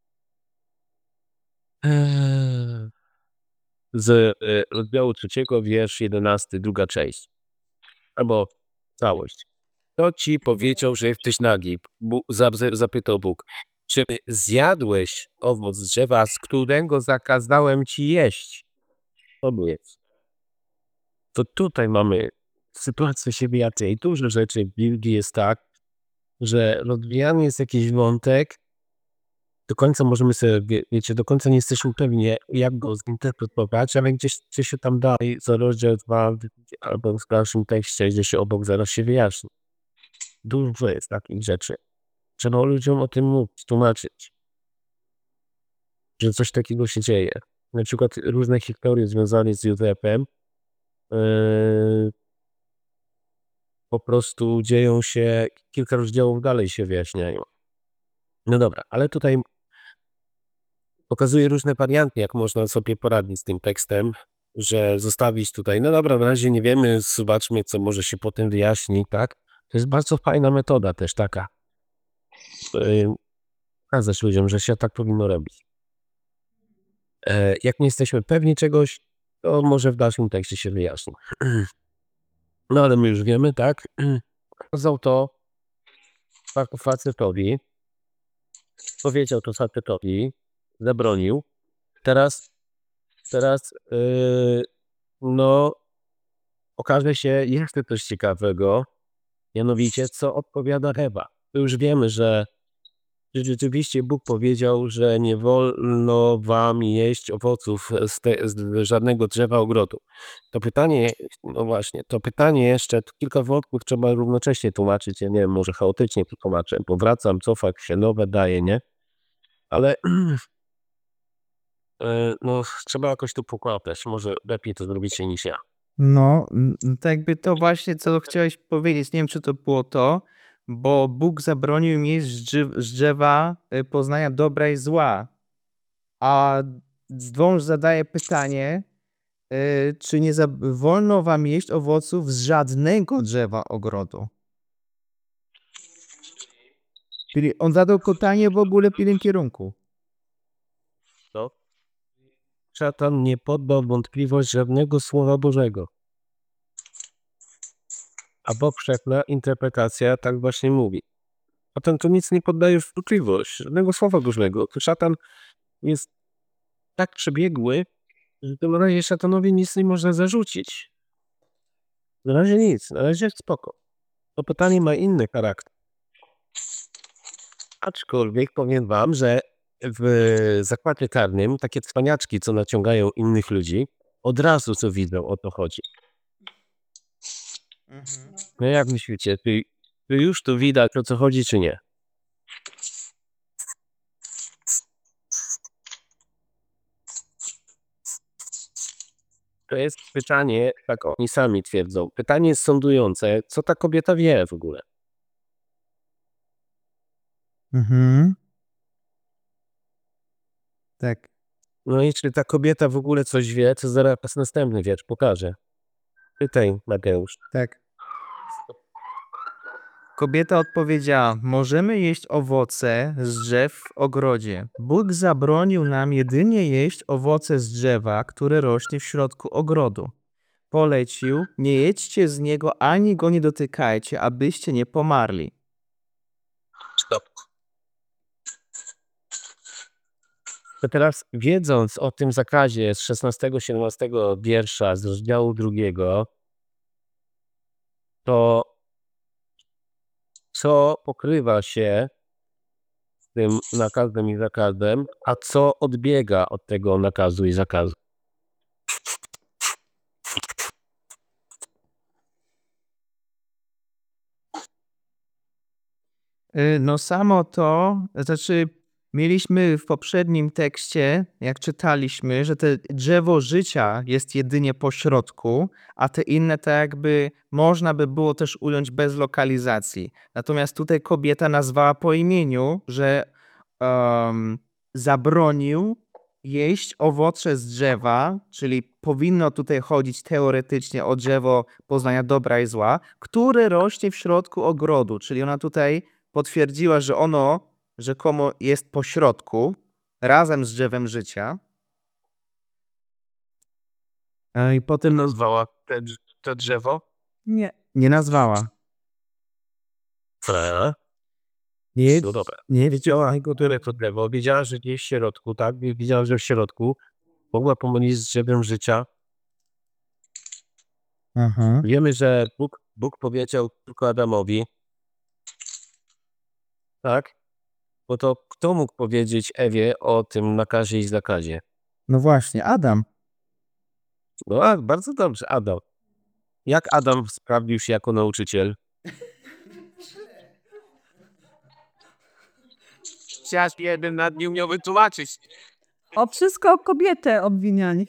eee, z e, rozdziału trzeciego, wiersz jedenasty, druga część. Albo całość. Kto ci powiedział, że jesteś nagi? Bu- zap- zapytał Bóg. Czy zjadłeś owoc z drzewa, z którego zakazałem ci jeść? To jest. To tutaj mamy sytuację się wyjaśnia i dużo rzeczy w Biblii jest tak, że rozwijany jest jakiś wątek, do końca możemy sobie, wie, wiecie, do końca nie jesteśmy pewni, jak go zinterpretować, ale gdzieś, gdzieś się tam dalej, za rozdział dwa albo w dalszym tekście, gdzie się obok zaraz się wyjaśni. Dużo jest takich rzeczy. Trzeba ludziom o tym mówić, tłumaczyć, że coś takiego się dzieje. Na przykład różne historie związane z Józefem yy, po prostu dzieją się, kilka rozdziałów dalej się wyjaśniają. No dobra, ale tutaj pokazuje różne warianty, jak można sobie poradzić z tym tekstem, że zostawić tutaj, no dobra, na razie nie wiemy, zobaczmy, co może się potem wyjaśni, tak? To jest bardzo fajna metoda też taka. Yy, Pokazać ludziom, że się tak powinno robić. E, jak nie jesteśmy pewni czegoś, to może w dalszym tekście się wyjaśni. No ale my już wiemy, tak? Pokazał to facetowi, powiedział to facetowi, zabronił. Teraz, teraz yy, no okaże się jeszcze coś ciekawego, mianowicie co odpowiada Ewa. To już wiemy, że że rzeczywiście Bóg powiedział, że nie wolno wam jeść owoców z, te, z żadnego drzewa ogrodu. To pytanie, no właśnie, to pytanie jeszcze, tu kilka wątków trzeba równocześnie tłumaczyć, ja nie wiem, może chaotycznie to tłumaczę, bo wracam, cofam się, nowe daję, nie? Ale e, no trzeba jakoś tu pokładać, może lepiej to zrobicie niż ja. No, n- n- tak jakby to właśnie, co chciałeś powiedzieć. Nie wiem, czy to było to, bo Bóg zabronił im jeść z drzew- z drzewa y, poznania dobra i zła. A wąż zadaje pytanie, y, czy nie za- wolno wam jeść owoców z żadnego drzewa ogrodu. Czyli on zadał pytanie w ogóle w innym kierunku. To szatan nie poddał w wątpliwość żadnego słowa Bożego. A powszechna interpretacja tak właśnie mówi. Potem to nic nie poddaje w wątpliwość, żadnego słowa Bożego. To szatan jest tak przebiegły, że to na razie szatanowi nic nie można zarzucić. Na razie nic, na razie spoko. To pytanie ma inny charakter. Aczkolwiek powiem wam, że w zakładzie karnym takie cwaniaczki, co naciągają innych ludzi, od razu co widzą, o to chodzi. No jak myślicie, czy, czy już tu widać, o co chodzi, czy nie? To jest pytanie, tak oni sami twierdzą, pytanie sądujące, co ta kobieta wie w ogóle. Mhm. Tak. No i czy ta kobieta w ogóle coś wie, co zaraz następny wiersz pokaże. Pytaj, Mateusz. Tak. Kobieta odpowiedziała: możemy jeść owoce z drzew w ogrodzie. Bóg zabronił nam jedynie jeść owoce z drzewa, które rośnie w środku ogrodu. Polecił: nie jedźcie z niego ani go nie dotykajcie, abyście nie pomarli. Stop. To teraz, wiedząc o tym zakazie z szesnastego siedemnastego wiersza z rozdziału drugiego, to co pokrywa się z tym nakazem i zakazem, a co odbiega od tego nakazu i zakazu? Y, No samo to, znaczy mieliśmy w poprzednim tekście, jak czytaliśmy, że te drzewo życia jest jedynie po środku, a te inne tak jakby można by było też ująć bez lokalizacji. Natomiast tutaj kobieta nazwała po imieniu, że em, zabronił jeść owoce z drzewa, czyli powinno tutaj chodzić teoretycznie o drzewo poznania dobra i zła, które rośnie w środku ogrodu, czyli ona tutaj potwierdziła, że ono rzekomo jest po środku, razem z drzewem życia. E, I potem Nazwała te, drz- to drzewo? Nie. nie nazwała. Fra. Nie, No dobra. nie Wiedziała, które to drzewo. Wiedziała, że gdzieś w środku, tak? Wiedziała, że w środku. Mogła pomylić z drzewem życia. Aha. Wiemy, że Bóg, Bóg powiedział tylko Adamowi. Tak? Bo to kto mógł powiedzieć Ewie o tym nakazie i zakazie? No właśnie, Adam. No a, bardzo dobrze, Adam. Jak Adam sprawdził się jako nauczyciel? Chciałaś jeden nad nim umiał wytłumaczyć. O wszystko kobietę obwiniali.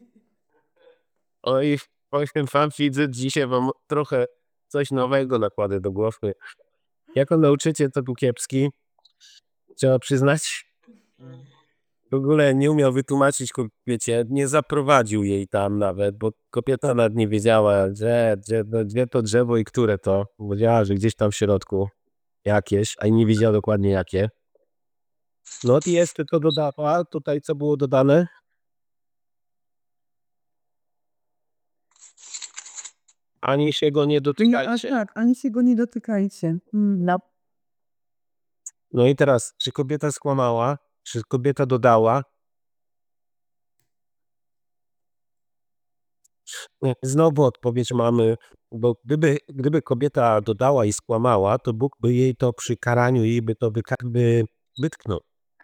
Oj, powiem wam, widzę, dzisiaj wam trochę coś nowego nakładę do głowy. Jako nauczyciel to był kiepski. trzeba przyznać, w ogóle nie umiał wytłumaczyć kobiecie, nie zaprowadził jej tam nawet, bo kobieta nawet nie wiedziała, gdzie, gdzie, gdzie to drzewo i które to. Powiedziała, że gdzieś tam w środku jakieś, a nie wiedziała dokładnie jakie. No i jeszcze to dodała, tutaj co było dodane? Ani się go nie A dotykajcie. tak, ani się go nie dotykajcie. Mm. No, No i teraz, czy kobieta skłamała? Czy kobieta dodała? Nie, znowu odpowiedź mamy, bo gdyby, gdyby kobieta dodała i skłamała, to Bóg by jej to przy karaniu jej by to wyka- by wytknął.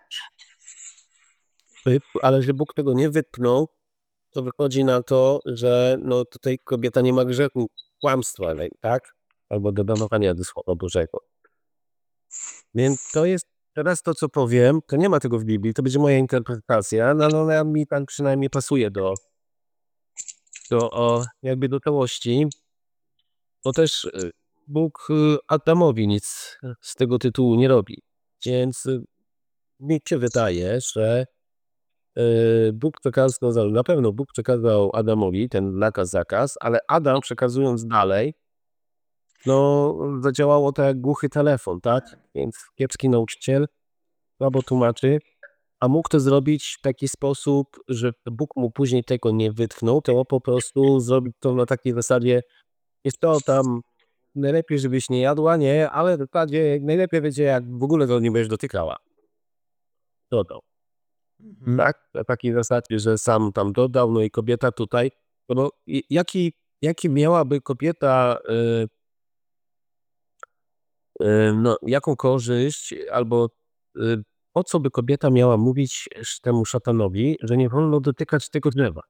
By- Ale że Bóg tego nie wytknął, to wychodzi na to, że no tutaj kobieta nie ma grzechu kłamstwa, le- tak? Albo dodanowania do Słowa Bożego. Więc to jest, teraz to co powiem, to nie ma tego w Biblii, to będzie moja interpretacja, no ale ona mi tam przynajmniej pasuje do, do o, jakby do całości. Bo też y, Bóg y, Adamowi nic z tego tytułu nie robi. Więc y, mi się wydaje, że y, Bóg przekazał, na pewno Bóg przekazał Adamowi ten nakaz, zakaz, ale Adam przekazując dalej, no zadziałało to jak głuchy telefon, tak? Więc kiepski nauczyciel słabo tłumaczy, a mógł to zrobić w taki sposób, że Bóg mu później tego nie wytknął, to po prostu zrobił to na takiej zasadzie, jest to tam najlepiej, żebyś nie jadła, nie, ale w zasadzie najlepiej będzie, jak w ogóle go nie będziesz dotykała. Dodał. Tak? Na takiej zasadzie, że sam tam dodał, no i kobieta tutaj, no i jaki, jaki miałaby kobieta, y, y, no jaką korzyść, albo y, po co by kobieta miała mówić temu szatanowi, że nie wolno dotykać tego drzewa?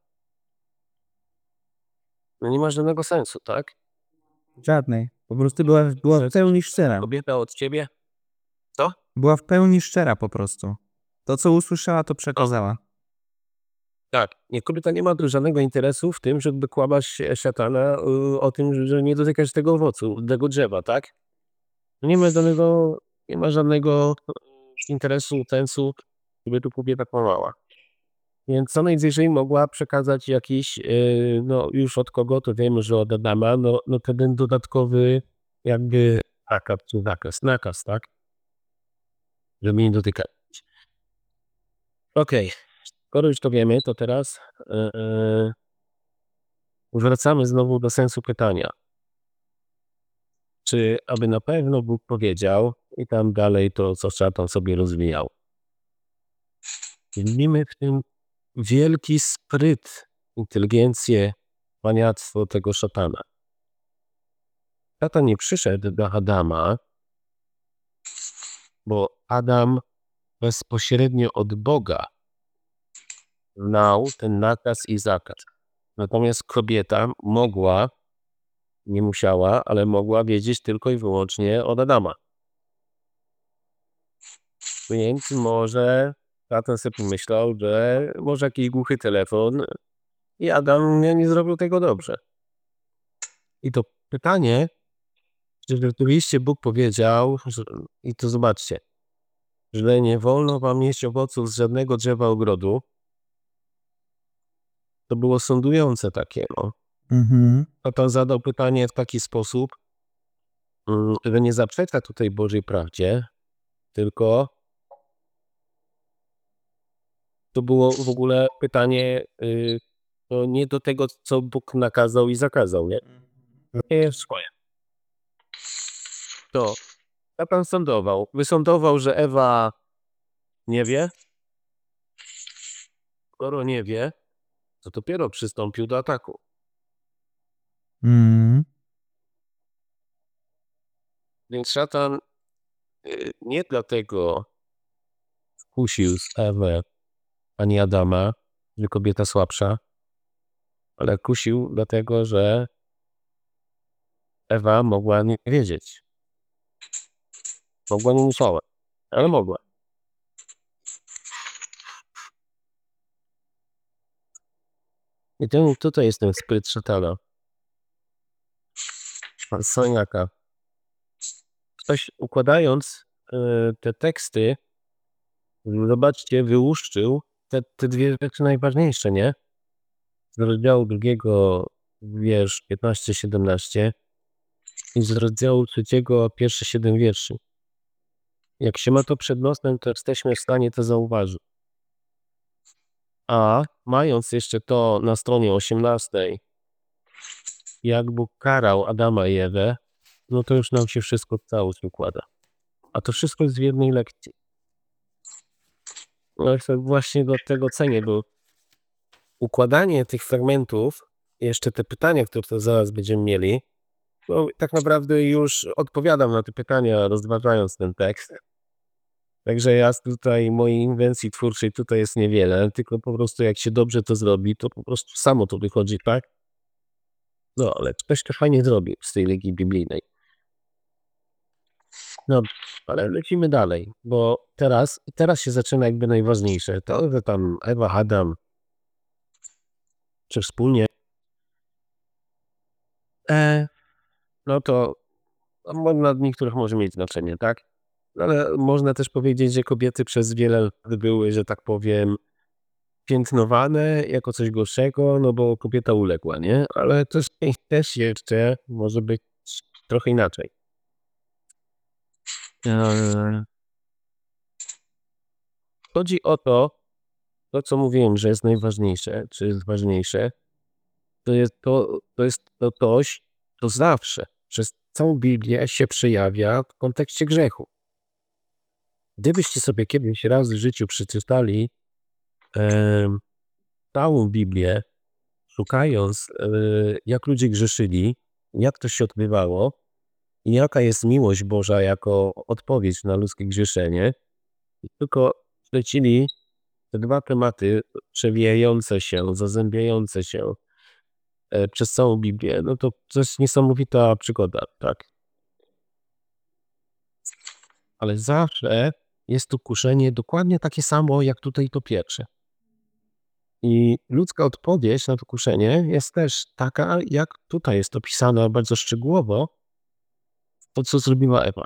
No nie ma żadnego sensu, tak? Żadnej. Po prostu była, była w pełni szczera. Kobieta od ciebie? Co? Była w pełni szczera po prostu. To, co usłyszała, to przekazała. Tak, nie, kobieta nie ma tu żadnego interesu w tym, żeby kłamać szatana y, o tym, że nie dotykasz tego owocu, tego drzewa, tak? Nie ma żadnego, nie ma żadnego interesu, sensu, żeby tu kobieta kłamała. Więc co najwyżej mogła przekazać jakiś, y, no już od kogo, to wiemy, że od Adama, no, no ten dodatkowy jakby nakaz, czy zakaz, nakaz, tak? Żeby nie dotykać. Okej, skoro już to wiemy, to teraz y, y, wracamy znowu do sensu pytania. Czy aby na pewno Bóg powiedział i tam dalej to, co szatan sobie rozwijał. Widzimy w tym wielki spryt, inteligencję, maniactwo tego szatana. Szatan nie przyszedł do Adama, bo Adam bezpośrednio od Boga znał ten nakaz i zakaz. Natomiast kobieta mogła, nie musiała, ale mogła wiedzieć tylko i wyłącznie od Adama. Więc może Szatan sobie pomyślał, że może jakiś głuchy telefon i Adam nie, nie zrobił tego dobrze. I to pytanie, czy rzeczywiście Bóg powiedział, że, i to zobaczcie, że nie wolno wam jeść owoców z żadnego drzewa ogrodu, to było sądujące takie, no. Mhm. Szatan zadał pytanie w taki sposób, mm, że nie zaprzecza tutaj Bożej prawdzie, tylko to było w ogóle pytanie y, no nie do tego, co Bóg nakazał i zakazał, nie? Nie jest swoje. To Szatan sądował. Wysądował, że Ewa nie wie. Skoro nie wie, to dopiero przystąpił do ataku. Mhm. Więc szatan y, nie dlatego kusił z Ewę ani Adama, że kobieta słabsza, ale kusił dlatego, że Ewa mogła nie wiedzieć. Mogła, nie musiała, ale mogła. I ten, tutaj jest ten spryt szatana. Soniaka. Ktoś układając y, te teksty zobaczcie, wyłuszczył te, te dwie rzeczy najważniejsze, nie? Z rozdziału drugiego wiersz piętnaście siedemnaście i z rozdziału trzeciego pierwsze siedem wierszy. Jak się ma to przed nosem, to jesteśmy w stanie to zauważyć. A mając jeszcze to na stronie osiemnastej, jak Bóg karał Adama i Ewę, no to już nam się wszystko w całość układa. A to wszystko jest w jednej lekcji. No i to właśnie do tego cenię, bo układanie tych fragmentów, jeszcze te pytania, które to zaraz będziemy mieli, no tak naprawdę już odpowiadam na te pytania, rozważając ten tekst. Także ja tutaj, mojej inwencji twórczej tutaj jest niewiele, tylko po prostu jak się dobrze to zrobi, to po prostu samo to wychodzi, tak? No, ale ktoś to fajnie zrobił z tej Legii Biblijnej. No, ale lecimy dalej, bo teraz, teraz się zaczyna jakby najważniejsze. To, że tam Ewa, Adam, czy wspólnie, e, no to no, dla niektórych może mieć znaczenie, tak? Ale można też powiedzieć, że kobiety przez wiele lat były, że tak powiem, piętnowane jako coś gorszego, no bo kobieta uległa, nie? Ale też, też jeszcze może być trochę inaczej. Eee, Chodzi o to, to co mówiłem, że jest najważniejsze, czy jest ważniejsze, to jest to, to jest to coś, co zawsze przez całą Biblię się przejawia w kontekście grzechu. Gdybyście sobie kiedyś raz w życiu przeczytali e, całą Biblię, szukając e, jak ludzie grzeszyli, jak to się odbywało i jaka jest miłość Boża jako odpowiedź na ludzkie grzeszenie, i tylko śledzili te dwa tematy przewijające się, zazębiające się e, przez całą Biblię, no to to jest niesamowita przygoda, tak? Ale zawsze jest to kuszenie dokładnie takie samo, jak tutaj to pierwsze. I ludzka odpowiedź na to kuszenie jest też taka, jak tutaj jest opisana bardzo szczegółowo, to co zrobiła Ewa.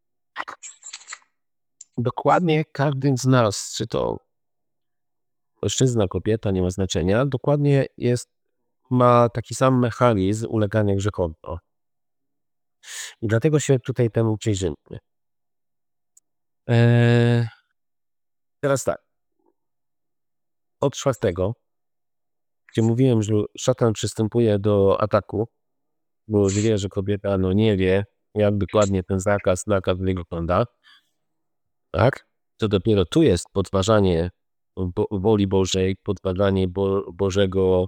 Dokładnie każdy z nas, czy to mężczyzna, kobieta, nie ma znaczenia, dokładnie jest, ma taki sam mechanizm ulegania grzechowi. O. I dlatego się tutaj temu przyjrzymy. Eee, teraz tak. Od czwartego, gdzie mówiłem, że szatan przystępuje do ataku, bo wie, że kobieta no nie wie, jak dokładnie ten zakaz, zakaz wygląda, tak? To dopiero tu jest podważanie bo, woli Bożej, podważanie Bo, Bożego,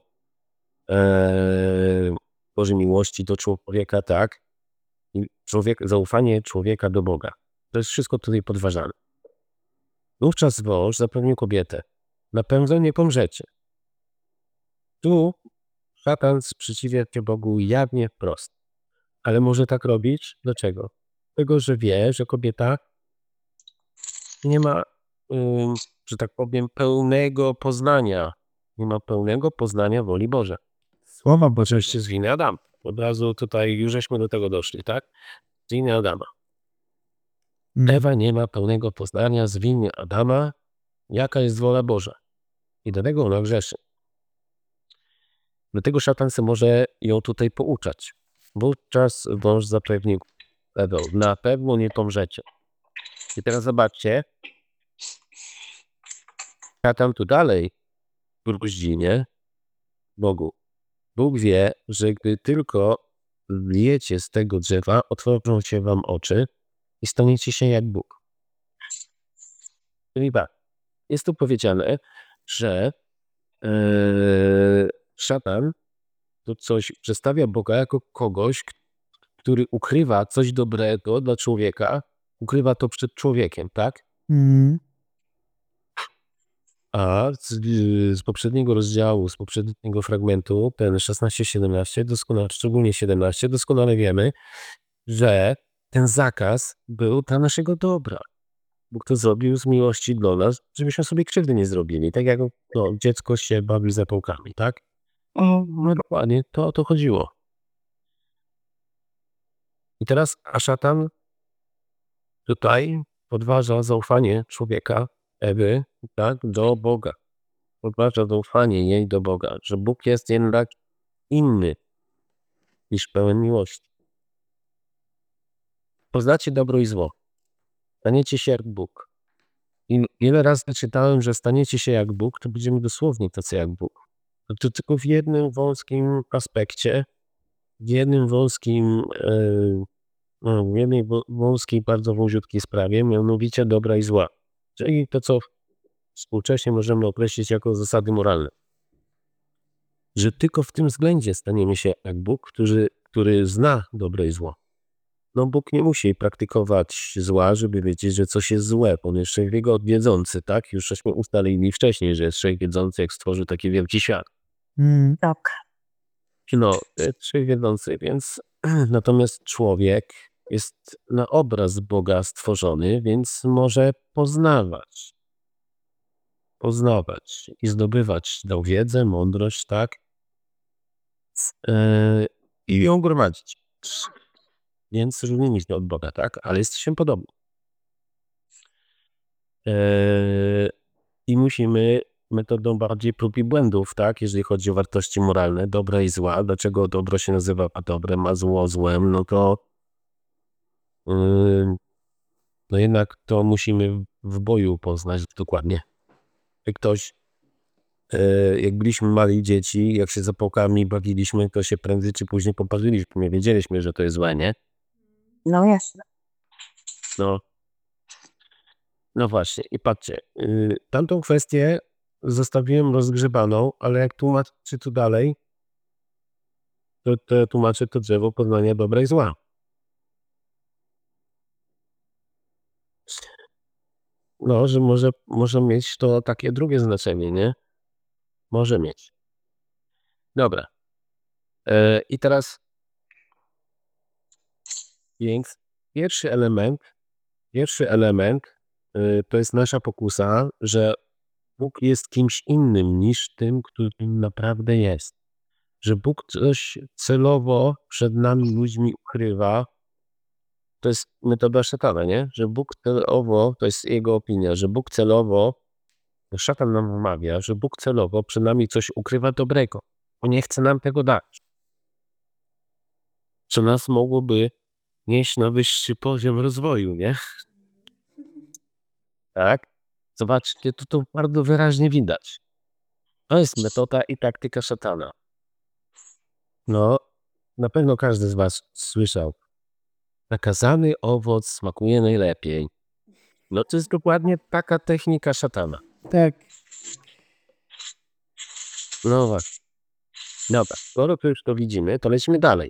e, Bożej miłości do człowieka, tak? I człowiek, zaufanie człowieka do Boga. To jest wszystko tutaj podważane. Wówczas wąż zapewnił kobietę. Na pewno nie pomrzecie. Tu szatan sprzeciwia się Bogu jawnie wprost. Ale może tak robić? Dlaczego? Dlatego, że wie, że kobieta nie ma, ym, że tak powiem, pełnego poznania. Nie ma pełnego poznania woli Bożej. Słowa Boże. Oczywiście z winy Adama. Od razu tutaj już żeśmy do tego doszli, tak? Z winy Adama. Mm. Ewa nie ma pełnego poznania z winy Adama, jaka jest wola Boża. I dlatego ona grzeszy. Dlatego szatan se może ją tutaj pouczać. Wówczas wąż zapewnił Ewę, na pewno nie pomrzecie. I teraz zobaczcie, szatan tu dalej gruździ, nie? Bogu. Bóg wie, że gdy tylko zjecie z tego drzewa, otworzą się wam oczy i staniecie się jak Bóg. Czyli tak, jest tu powiedziane, że yy, szatan to coś przedstawia Boga jako kogoś, który ukrywa coś dobrego dla człowieka, ukrywa to przed człowiekiem, tak? Mm. A z, z poprzedniego rozdziału, z poprzedniego fragmentu, ten szesnaście siedemnaście, doskonale, szczególnie siedemnaście, doskonale wiemy, że ten zakaz był dla naszego dobra. Bóg to zrobił z miłości dla nas, żebyśmy sobie krzywdy nie zrobili. Tak jak no, dziecko się bawi zapałkami, tak? O, no dokładnie, to o to chodziło. I teraz a szatan tutaj podważa zaufanie człowieka Ewy, tak, do Boga. Podważa zaufanie jej do Boga, że Bóg jest jednak inny niż pełen miłości. Poznacie dobro i zło. Staniecie się jak Bóg. I wiele razy czytałem, że staniecie się jak Bóg, to będziemy dosłownie tacy jak Bóg. To, to tylko w jednym wąskim aspekcie, w jednym wąskim, e, no, w jednej wo- wąskiej, bardzo wąziutkiej sprawie, mianowicie dobra i zła. Czyli to, co współcześnie możemy określić jako zasady moralne. Że tylko w tym względzie staniemy się jak Bóg, który, który zna dobre i zło. No Bóg nie musi praktykować zła, żeby wiedzieć, że coś jest złe. On jest wszechwiedzący, tak? Już żeśmy ustalili wcześniej, że jest wszechwiedzący, jak stworzył taki wielki świat. Mm. Tak. No, jest wszechwiedzący, więc natomiast człowiek jest na obraz Boga stworzony, więc może poznawać. Poznawać i zdobywać tą wiedzę, mądrość, tak? Yy, I ją gromadzić. Więc różnimy się od Boga, tak? Ale jesteśmy podobni. Yy, I musimy metodą bardziej prób i błędów, tak? Jeżeli chodzi o wartości moralne, dobre i zła. Dlaczego dobro się nazywa dobrem, a zło złem? No to yy, no jednak to musimy w boju poznać dokładnie. Jak ktoś, yy, jak byliśmy mali dzieci, jak się zapałkami bawiliśmy, to się prędzej czy później poparzyliśmy. Nie wiedzieliśmy, że to jest złe, nie? No jasne. No. No właśnie, i patrzcie, yy, tamtą kwestię zostawiłem rozgrzebaną, ale jak tłumaczę tu dalej, to, to tłumaczę to drzewo poznania dobra i zła. No, że może, może mieć to takie drugie znaczenie, nie? Może mieć. Dobra. Yy, I teraz więc pierwszy element, pierwszy element yy, to jest nasza pokusa, że Bóg jest kimś innym niż tym, którym naprawdę jest. Że Bóg coś celowo przed nami ludźmi ukrywa, to jest metoda szatana, nie? Że Bóg celowo, to jest jego opinia, że Bóg celowo, szatan nam wmawia, że Bóg celowo przed nami coś ukrywa dobrego, bo nie chce nam tego dać. Co nas mogłoby nieść na wyższy poziom rozwoju, nie? Tak? Zobaczcie, tu to bardzo wyraźnie widać. To jest metoda i taktyka szatana. No, na pewno każdy z was słyszał. Nakazany owoc smakuje najlepiej. No to jest dokładnie taka technika szatana. Tak. No właśnie. Dobra, skoro to już to widzimy, to lecimy dalej.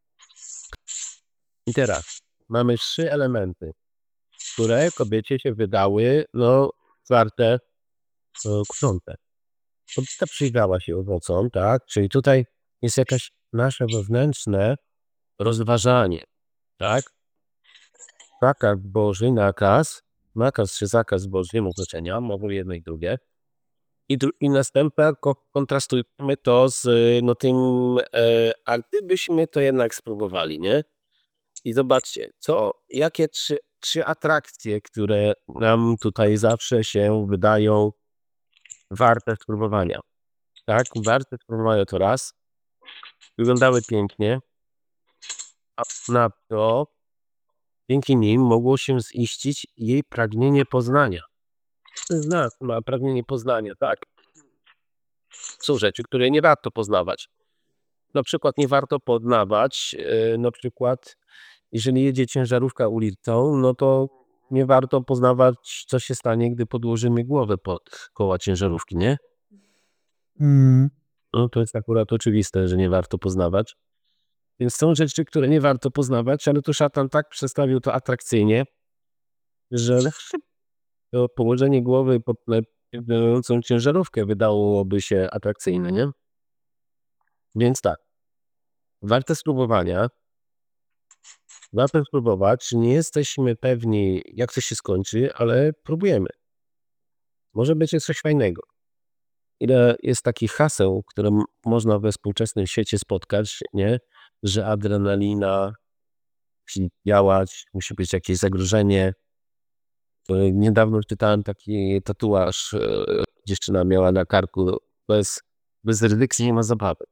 I teraz mamy trzy elementy, które kobiecie się wydały, no, warte, no, kuczące. Kobieta przyjrzała się owocom, tak? Czyli tutaj jest jakaś nasze wewnętrzne rozważanie, tak? Zakaz Boży, nakaz, nakaz czy zakaz Boży, nie ma znaczenia, mogą jedno i drugie. I, dru- i następne ko- kontrastujemy to z no, tym, e, a gdybyśmy to jednak spróbowali, nie? I zobaczcie, co, jakie trzy, trzy atrakcje, które nam tutaj zawsze się wydają warte spróbowania. Tak, warte spróbowania to raz. Wyglądały pięknie, a na to dzięki nim mogło się ziścić jej pragnienie poznania. Z nas ma pragnienie poznania, tak. Są rzeczy, które nie warto poznawać. Na przykład nie warto poznawać, yy, na przykład jeżeli jedzie ciężarówka ulicą, no to nie warto poznawać, co się stanie, gdy podłożymy głowę pod koła ciężarówki, nie? Mm. No to jest akurat oczywiste, że nie warto poznawać. Więc są rzeczy, które nie warto poznawać, ale tu szatan tak przedstawił to atrakcyjnie, że to położenie głowy pod napierającą ciężarówkę wydałoby się atrakcyjne, nie? Więc tak, warte spróbowania, warto spróbować, nie jesteśmy pewni, jak to się skończy, ale próbujemy. Może być coś fajnego. Ile jest takich haseł, które m- można we współczesnym świecie spotkać, nie? Że adrenalina musi działać, musi być jakieś zagrożenie. E, Niedawno czytałem taki tatuaż, e, dziewczyna miała na karku, bez, bez redykcji nie ma zabawy.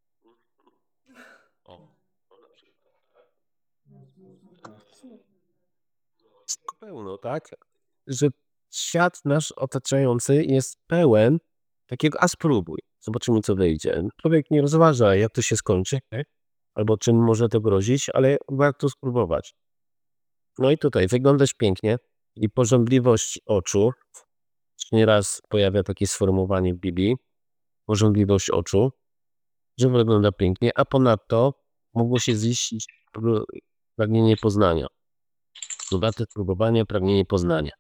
Jest pełno, tak? Że świat nasz otaczający jest pełen takiego, a spróbuj, zobaczymy co wyjdzie. Człowiek nie rozważa, jak to się skończy, nie? Albo czym może to grozić, ale warto spróbować. No i tutaj wyglądasz pięknie i pożądliwość oczu, nieraz pojawia takie sformułowanie w Biblii, pożądliwość oczu, że wygląda pięknie, a ponadto mogło się ziścić pr- pragnienie poznania. Bogate spróbowanie, pragnienie poznania.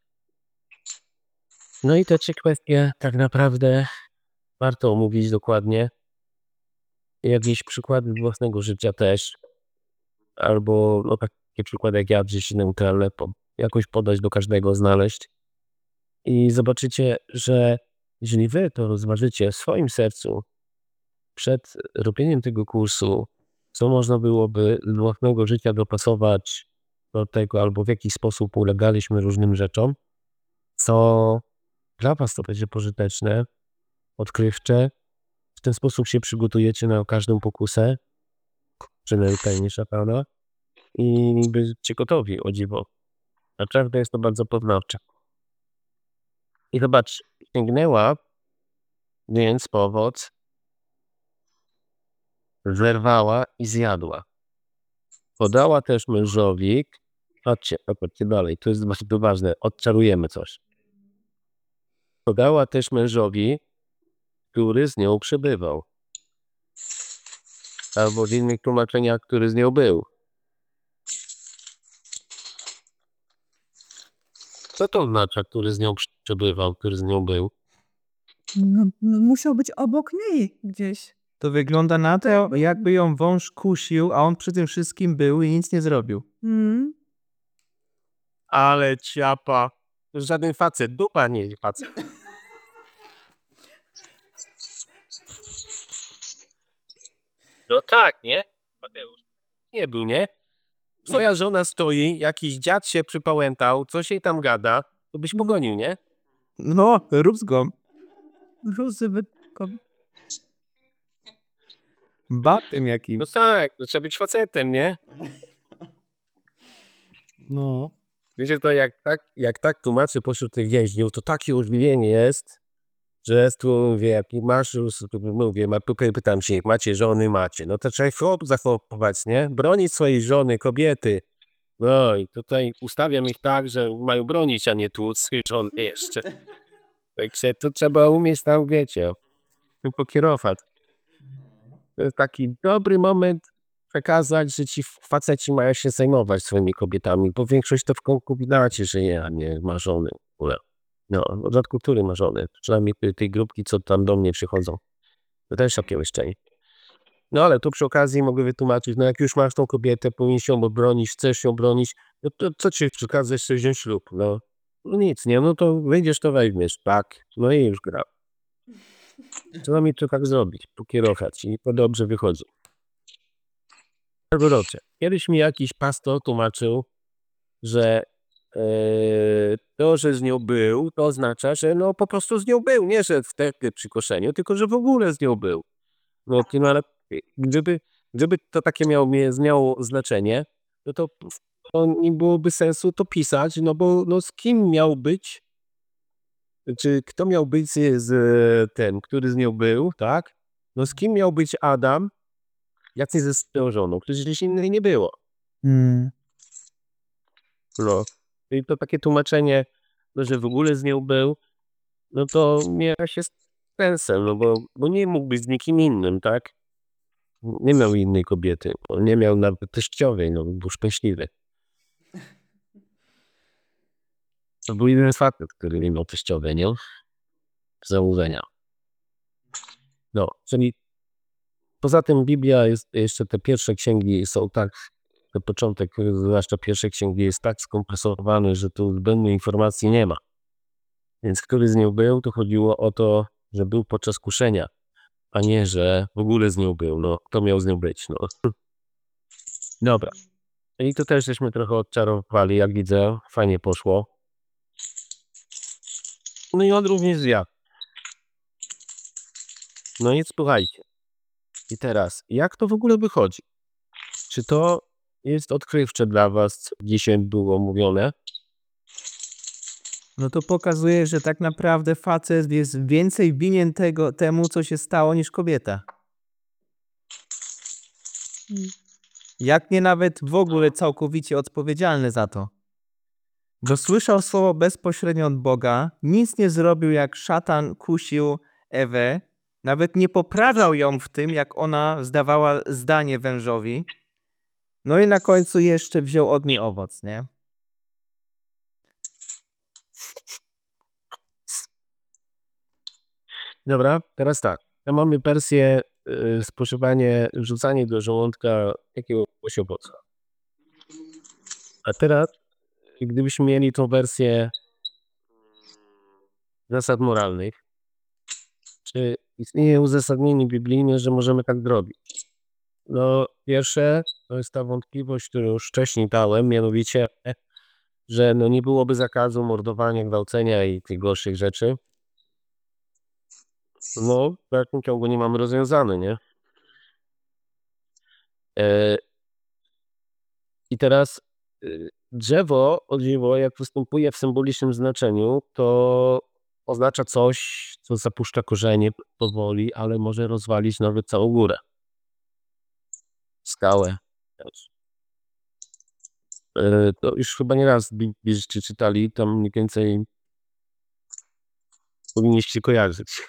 No i te trzy kwestie tak naprawdę warto omówić dokładnie. Jakieś przykłady z własnego życia też, albo no takie przykłady jak ja, gdzieś neutralne, po, jakoś podać do każdego, znaleźć. I zobaczycie, że jeżeli wy to rozważycie w swoim sercu przed robieniem tego kursu, co można byłoby z własnego życia dopasować do tego, albo w jaki sposób ulegaliśmy różnym rzeczom, co dla was to będzie pożyteczne, odkrywcze. W ten sposób się przygotujecie na każdą pokusę, czy najpewniej szatana, i będziecie gotowi, o dziwo. Naprawdę jest to bardzo poznawcze. I zobacz, sięgnęła więc po owoc, zerwała i zjadła. Podała też mężowi, patrzcie, patrzcie dalej, to jest bardzo ważne, odczarujemy coś. Podała też mężowi, który z nią przebywał. Albo w innych tłumaczeniach, który z nią był. Co to oznacza, który z nią przebywał, który z nią był? No, no, musiał być obok niej gdzieś. To wygląda na to, jakby ją wąż kusił, a on przy tym wszystkim był i nic nie zrobił. Mm. Ale ciapa. Żaden facet, dupa nie jest facet. No tak, nie? Mateusz. Nie był, nie? Twoja żona stoi, jakiś dziad się przypałętał, coś jej tam gada, to byś pogonił, nie? No, rób z go. Rozbytkowy. Batem jakim. No tak, to trzeba być facetem, nie? No. Wiecie, to jak tak, jak tak tłumaczy pośród tych więźniów, to takie użwienie jest, że tu mówię, jak masz, tu mówię, ma- tutaj pytam się, macie żony, macie. No to trzeba chłop zachowywać, nie? Bronić swojej żony, kobiety. No i tutaj ustawiam ich tak, że mają bronić, a nie tłuc żony jeszcze. Także to trzeba umieć tam, wiecie, pokierować. To jest taki dobry moment przekazać, że ci faceci mają się zajmować swoimi kobietami, bo większość to w konkubinacie żyje, a nie ma żony w ogóle. No, rzadko który ma żonę, przynajmniej tej- tej grupki, co tam do mnie przychodzą. To też takie łyszczenie. No ale tu przy okazji mogę wytłumaczyć, no jak już masz tą kobietę, powinieneś ją bronić, chcesz ją bronić, no to co ci przykazać, jeszcze wziąć ślub, no. No nic, nie, no to wyjdziesz, to weźmiesz, tak, no i już gra. Trzeba mi to tak zrobić, pokierować i to dobrze wychodzą. Rocze. Kiedyś mi jakiś pastor tłumaczył, że e, to, że z nią był, to oznacza, że no po prostu z nią był, nie że wtedy przy koszeniu, tylko że w ogóle z nią był. No, ty, no ale gdyby, gdyby to takie miało, mie- miało znaczenie, no to, to nie byłoby sensu to pisać, no bo no z kim miał być, czy kto miał być z, z ten, który z nią był, tak? No z kim miał być Adam, jak nie ze swoją żoną, przecież innej nie było. Mm. No. I to takie tłumaczenie, no, że w ogóle z nią był, no to miera się z sensem, no bo, bo nie mógł być z nikim innym, tak? Nie miał innej kobiety, on nie miał nawet teściowej, no był szczęśliwy. To był jeden facet, który nie miał teściowej, nie? Założenia. No, czyli poza tym Biblia jest, jeszcze te pierwsze księgi są tak, ten początek, zwłaszcza pierwsze księgi jest tak skompresowany, że tu zbędnej informacji nie ma. Więc który z nią był, to chodziło o to, że był podczas kuszenia, a nie, że w ogóle z nią był. No, kto miał z nią być, no. Dobra. I to też żeśmy trochę odczarowali, jak widzę. Fajnie poszło. No i on również zjadł. No i słuchajcie. I teraz, jak to w ogóle wychodzi? Czy to jest odkrywcze dla was, co dzisiaj było mówione? No to pokazuje, że tak naprawdę facet jest więcej winien tego, temu, co się stało, niż kobieta. Jak nie nawet w ogóle całkowicie odpowiedzialny za to. Bo słyszał słowo bezpośrednio od Boga, nic nie zrobił, jak szatan kusił Ewę, nawet nie poprawiał ją w tym, jak ona zdawała zdanie wężowi. No i na końcu jeszcze wziął od niej owoc, nie? Dobra, teraz tak. To mamy wersję y, spożywanie, rzucanie do żołądka jakiegoś owoca. A teraz, gdybyśmy mieli tą wersję zasad moralnych, czy istnieje uzasadnienie biblijne, że możemy tak zrobić? No, pierwsze to jest ta wątpliwość, którą już wcześniej dałem, mianowicie, że no nie byłoby zakazu mordowania, gwałcenia i tych gorszych rzeczy. No, w takim ciągu nie mamy rozwiązane, nie? E, I teraz y, drzewo, o dziwo, jak występuje w symbolicznym znaczeniu, to oznacza coś, co zapuszcza korzenie powoli, ale może rozwalić nawet całą górę. Skałę też. E, To już chyba nie raz byście czytali, tam mniej więcej powinniście kojarzyć.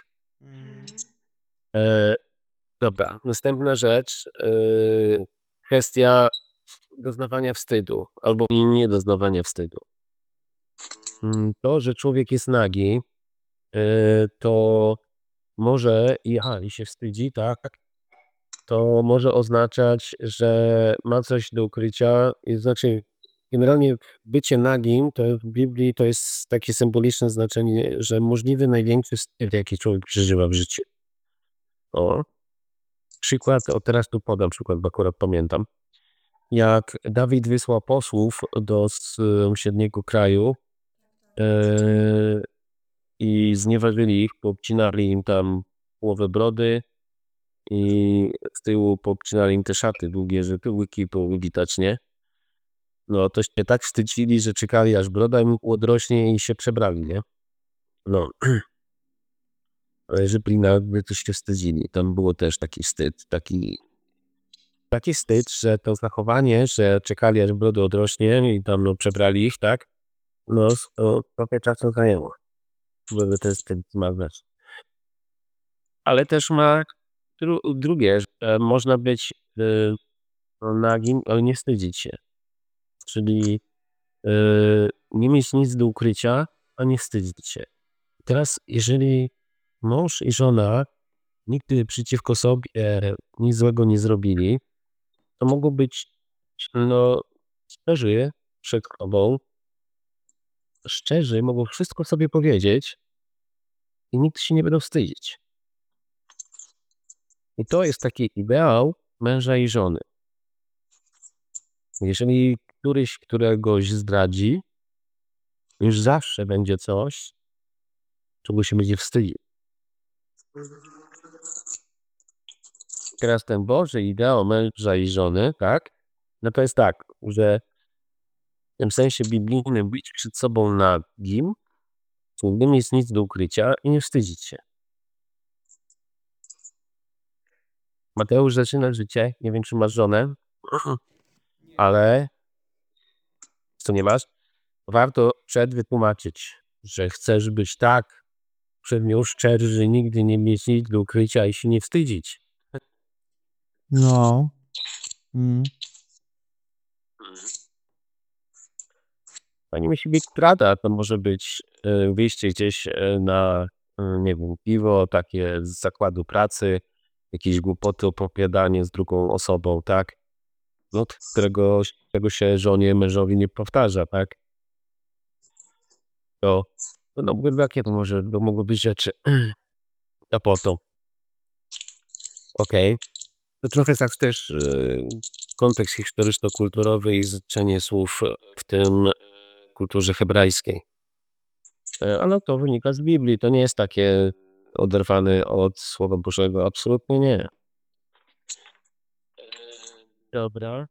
E, dobra, następna rzecz. E, kwestia doznawania wstydu, albo nie doznawania wstydu. Mm, To, że człowiek jest nagi, e, to może, i, aha, i się wstydzi, tak, to może oznaczać, że ma coś do ukrycia, i znaczy generalnie bycie nagim to w Biblii to jest takie symboliczne znaczenie, że możliwy największy wstyd, jaki człowiek przeżywa w życiu. O, przykład, o teraz tu podam przykład, bo akurat pamiętam. Jak Dawid wysłał posłów do sąsiedniego kraju e, i znieważyli ich, poobcinali im tam połowę brody i z tyłu poobcinali im te szaty długie, że te łyki było widać, nie? No to się tak wstydzili, że czekali, aż broda im odrośnie i się przebrali, nie? No. Ale że byli nagle, to się wstydzili. Tam było też taki wstyd, taki taki wstyd, że to zachowanie, że czekali, aż brody odrośnie i tam no, przebrali ich, tak? No, to trochę czasu zajęło, żeby ten wstyd zmaznać. Ale też ma dru drugie, że można być y, no, nagim, ale nie wstydzić się. Czyli y, nie mieć nic do ukrycia, a nie wstydzić się. Teraz, jeżeli mąż i żona nigdy przeciwko sobie nic złego nie zrobili, to mogą być no, szczerzy przed sobą, szczerzy, mogą wszystko sobie powiedzieć i nikt się nie będą wstydzić. I to jest taki ideał męża i żony. Jeżeli któryś któregoś zdradzi, już zawsze będzie coś, czego się będzie wstydził. Teraz ten Boży ideał męża i żony, tak? No to jest tak, że w tym sensie biblijnym być przed sobą nagim, nie mieć nic do ukrycia i nie wstydzić się. Mateusz zaczyna życie, nie wiem czy masz żonę, ale co nie masz, warto przed wytłumaczyć, że chcesz być tak przed nią szczery, że nigdy nie mieć nic do ukrycia i się nie wstydzić. No. Mm. To nie musi być strata, to może być e, wyjście gdzieś e, na, e, nie wiem, piwo, takie z zakładu pracy, jakieś głupoty, opowiadanie z drugą osobą, tak? No, którego, którego się żonie, mężowi nie powtarza, tak? To, no, no jakie to może, to mogły być rzeczy. A po to. Okej. To trochę tak też e, kontekst historyczno-kulturowy i znaczenie słów w tym kulturze hebrajskiej. E, Ale to wynika z Biblii, to nie jest takie oderwane od Słowa Bożego, absolutnie nie. Dobra.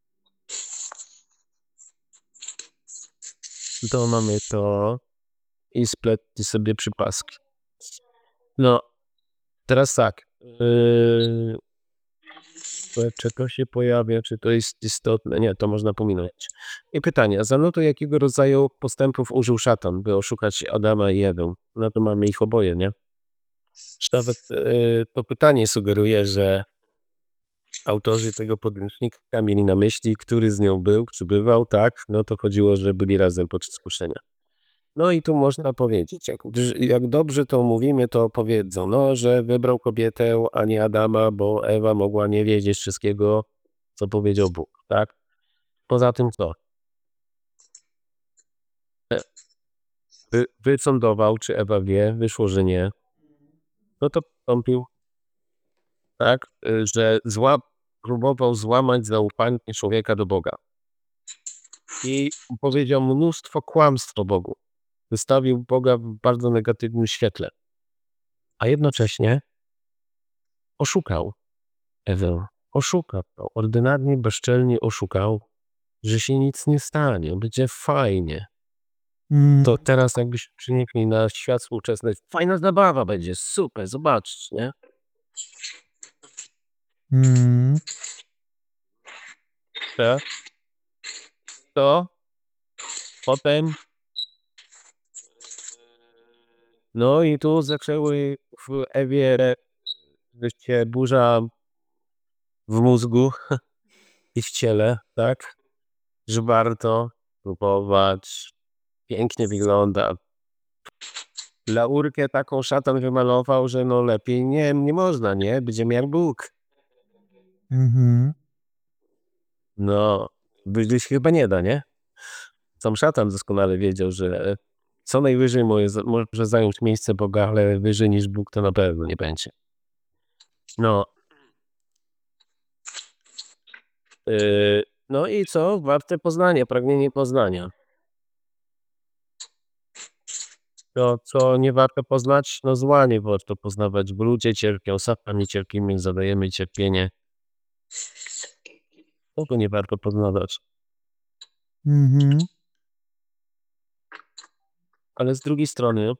To mamy to i spletli sobie przypaski. No, teraz tak. Yy, czy to się pojawia, czy to jest istotne? Nie, to można pominąć. I pytanie, zanotuj jakiego rodzaju postępów użył szatan, by oszukać Adama i Ewę. No to mamy ich oboje, nie? Czy nawet yy, to pytanie sugeruje, że autorzy tego podręcznika mieli na myśli, który z nią był, czy bywał, tak? No to chodziło, że byli razem podczas kuszenia. No i tu można powiedzieć, jak, jak dobrze to mówimy, to powiedzą, no, że wybrał kobietę, a nie Adama, bo Ewa mogła nie wiedzieć wszystkiego, co powiedział Bóg, tak? Poza tym co? Wy, wysądował, czy Ewa wie, wyszło, że nie. No to postąpił, tak, y, że zła, próbował złamać zaufanie człowieka do Boga. I powiedział mnóstwo kłamstw o Bogu. Wystawił Boga w bardzo negatywnym świetle. A jednocześnie oszukał Ewę. Oszukał. Ordynarnie, bezczelnie oszukał, że się nic nie stanie, będzie fajnie. To teraz jakbyśmy przenieśli na świat współczesny, fajna zabawa będzie, super, zobaczysz, nie? Mm. Tak. To potem no i tu zaczęły w Ewie się burza w mózgu i w ciele, tak? Że warto próbować, pięknie wygląda. Laurkę taką szatan wymalował, że no lepiej nie, nie można, nie? Będziemy jak Bóg. Mhm. No, wyjść chyba nie da, nie? Sam szatan doskonale wiedział, że co najwyżej może, może zająć miejsce Boga, ale wyżej niż Bóg to na pewno nie będzie. No. Yy, no i co? Warte poznania, pragnienie poznania. To, co nie warto poznać, no zła nie warto poznawać, bo ludzie cierpią, sami cierpimy, zadajemy cierpienie. Tego nie warto poznawać. Mhm. Ale z drugiej strony,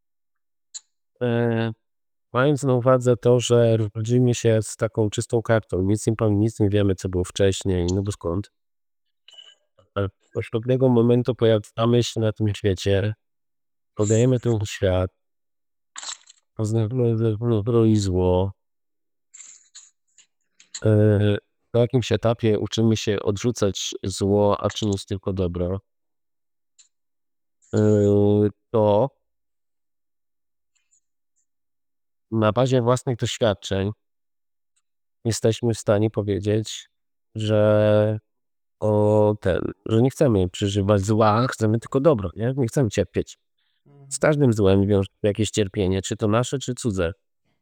e, mając na uwadze to, że rodzimy się z taką czystą kartą, nic nie pamiętamy, nic nie wiemy, co było wcześniej, no bo skąd? Ale od pewnego momentu pojawiamy się na tym świecie, podajemy ten świat, poznajemy dobro i zło. E, na jakimś etapie uczymy się odrzucać zło, a czynić tylko dobro. E, to na bazie własnych doświadczeń jesteśmy w stanie powiedzieć, że o ten, że nie chcemy przeżywać zła, chcemy tylko dobro, nie? Nie chcemy cierpieć. Z każdym złem wiąże się jakieś cierpienie, czy to nasze, czy cudze.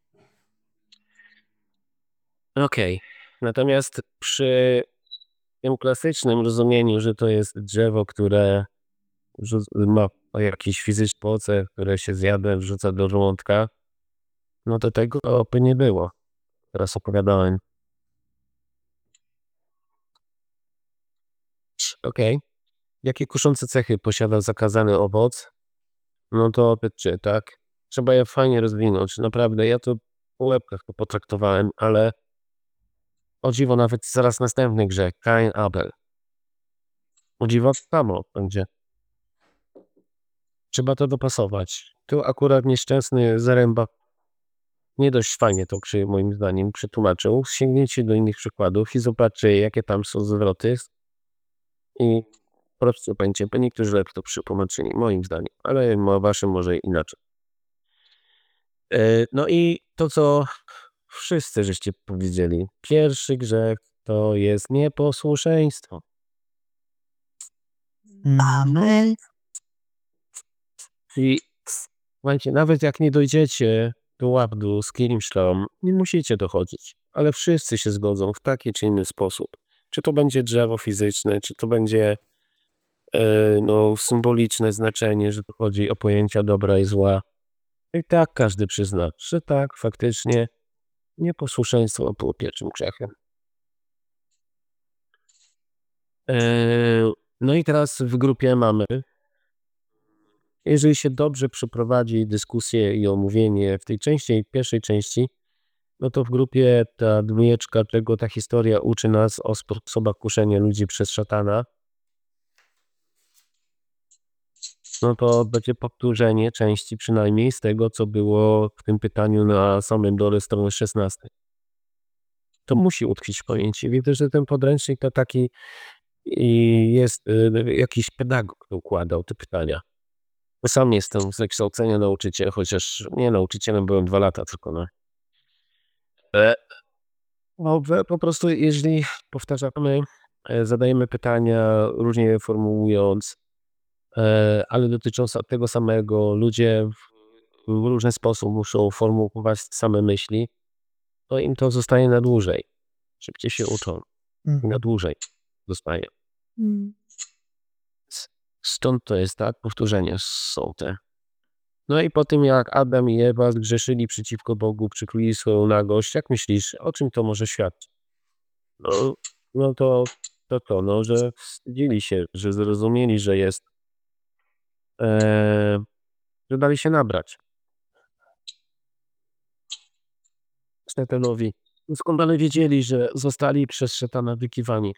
Okej. Natomiast przy tym klasycznym rozumieniu, że to jest drzewo, które ma jakiś fizyczny owoce, które się zjada, wrzuca do żołądka, no to tego by nie było. Teraz opowiadałem. Okej. Jakie kuszące cechy posiada zakazany owoc? No to czy tak? Trzeba je fajnie rozwinąć. Naprawdę, ja to po łebkach to potraktowałem, ale o dziwo nawet zaraz następny grze, Kain Abel. O dziwo samo będzie. Trzeba to dopasować. Tu akurat nieszczęsny Zaręba nie dość fajnie to przy, moim zdaniem przetłumaczył. Sięgnięcie do innych przykładów i zobaczcie, jakie tam są zwroty. I po prostu będzie, bo niektórzy lepiej to przetłumaczyli, moim zdaniem, ale waszym może inaczej. No i to, co wszyscy żeście powiedzieli. Pierwszy grzech to jest nieposłuszeństwo. Amen. I słuchajcie, nawet jak nie dojdziecie do ładu z kimś tam, nie musicie dochodzić, ale wszyscy się zgodzą w taki czy inny sposób. Czy to będzie drzewo fizyczne, czy to będzie e, no, symboliczne znaczenie, że tu chodzi o pojęcia dobra i zła. I tak każdy przyzna, że tak, faktycznie nieposłuszeństwo było pierwszym grzechem. E, no i teraz w grupie mamy, jeżeli się dobrze przeprowadzi dyskusję i omówienie w tej części, w pierwszej części, no to w grupie ta dwójeczka, czego ta historia uczy nas o sposobach kuszenia ludzi przez szatana, no to będzie powtórzenie części przynajmniej z tego, co było w tym pytaniu na samym dole strony szesnastej. To musi utkwić w pamięci. Widzę, że ten podręcznik to taki i jest y, jakiś pedagog, który układał te pytania. Sam jestem z wykształcenia nauczyciel, chociaż nie nauczycielem byłem dwa lata tylko. No. E, no, we- po prostu jeżeli powtarzamy, e, zadajemy pytania, różnie je formułując, e, ale dotyczące tego samego, ludzie w, w różny sposób muszą formułować te same myśli, to im to zostaje na dłużej. Szybciej się uczą i na dłużej zostaje. Mm. S- Stąd to jest tak, powtórzenia są te. No i po tym jak Adam i Ewa zgrzeszyli przeciwko Bogu, przykruli swoją nagość, jak myślisz, o czym to może świadczyć? No, no to, to to, no, że wstydzili się, że zrozumieli, że jest, e, że dali się nabrać szatanowi. Doskonale wiedzieli, że zostali przez szatana wykiwani.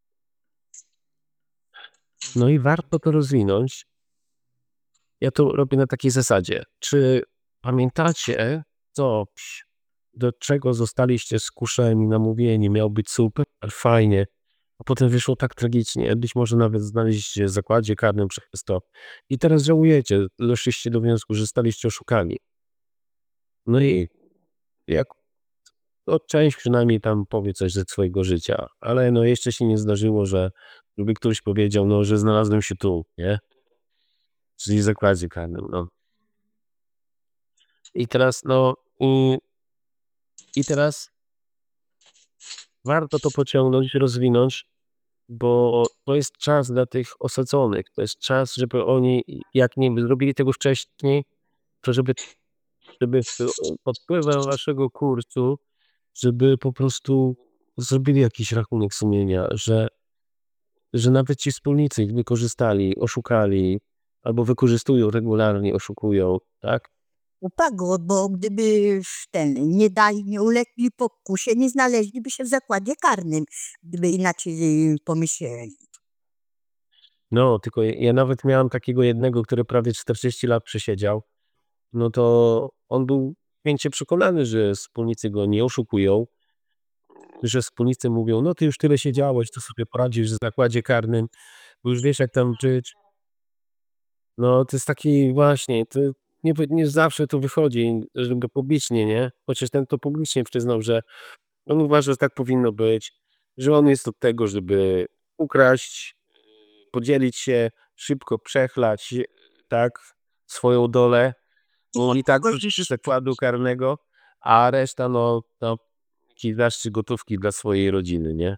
No i warto to rozwinąć. Ja to robię na takiej zasadzie. Czy pamiętacie coś, do czego zostaliście skuszeni, namówieni, miał być super, fajnie, a potem wyszło tak tragicznie, być może nawet znaleźliście się w zakładzie karnym przez to i teraz żałujecie, doszliście do wniosku, że zostaliście oszukani. No i jak to część przynajmniej tam powie coś ze swojego życia, ale no jeszcze się nie zdarzyło, że żeby ktoś powiedział, no, że znalazłem się tu, nie? Czyli w zakładzie karnym, no. I teraz, no, i, i teraz warto to pociągnąć, rozwinąć, bo to jest czas dla tych osadzonych, to jest czas, żeby oni, jak nie zrobili tego wcześniej, to żeby, żeby w- pod wpływem waszego kursu, żeby po prostu zrobili jakiś rachunek sumienia, że, że nawet ci wspólnicy ich wykorzystali, oszukali, albo wykorzystują regularnie, oszukują, tak? No tak, bo bo gdyby ten nie dali, nie ulegli pokusie, nie znaleźliby się w zakładzie karnym, gdyby inaczej pomyśleli. No, tylko ja ja nawet miałem takiego jednego, który prawie czterdzieści lat przesiedział. No to on był święcie przekonany, że wspólnicy go nie oszukują, że wspólnicy mówią, no ty już tyle siedziałeś, to sobie poradzisz w zakładzie karnym, bo już wiesz jak tam żyć. No to jest taki właśnie, to nie, nie zawsze to wychodzi, żeby publicznie, nie? Chociaż ten to publicznie przyznał, że on uważa, że tak powinno być, że on jest od tego, żeby ukraść, podzielić się, szybko przechlać, tak, swoją dolę, bo i tak wrócisz z zakładu karnego, a reszta, no, no taki daszczy gotówki dla swojej rodziny, nie?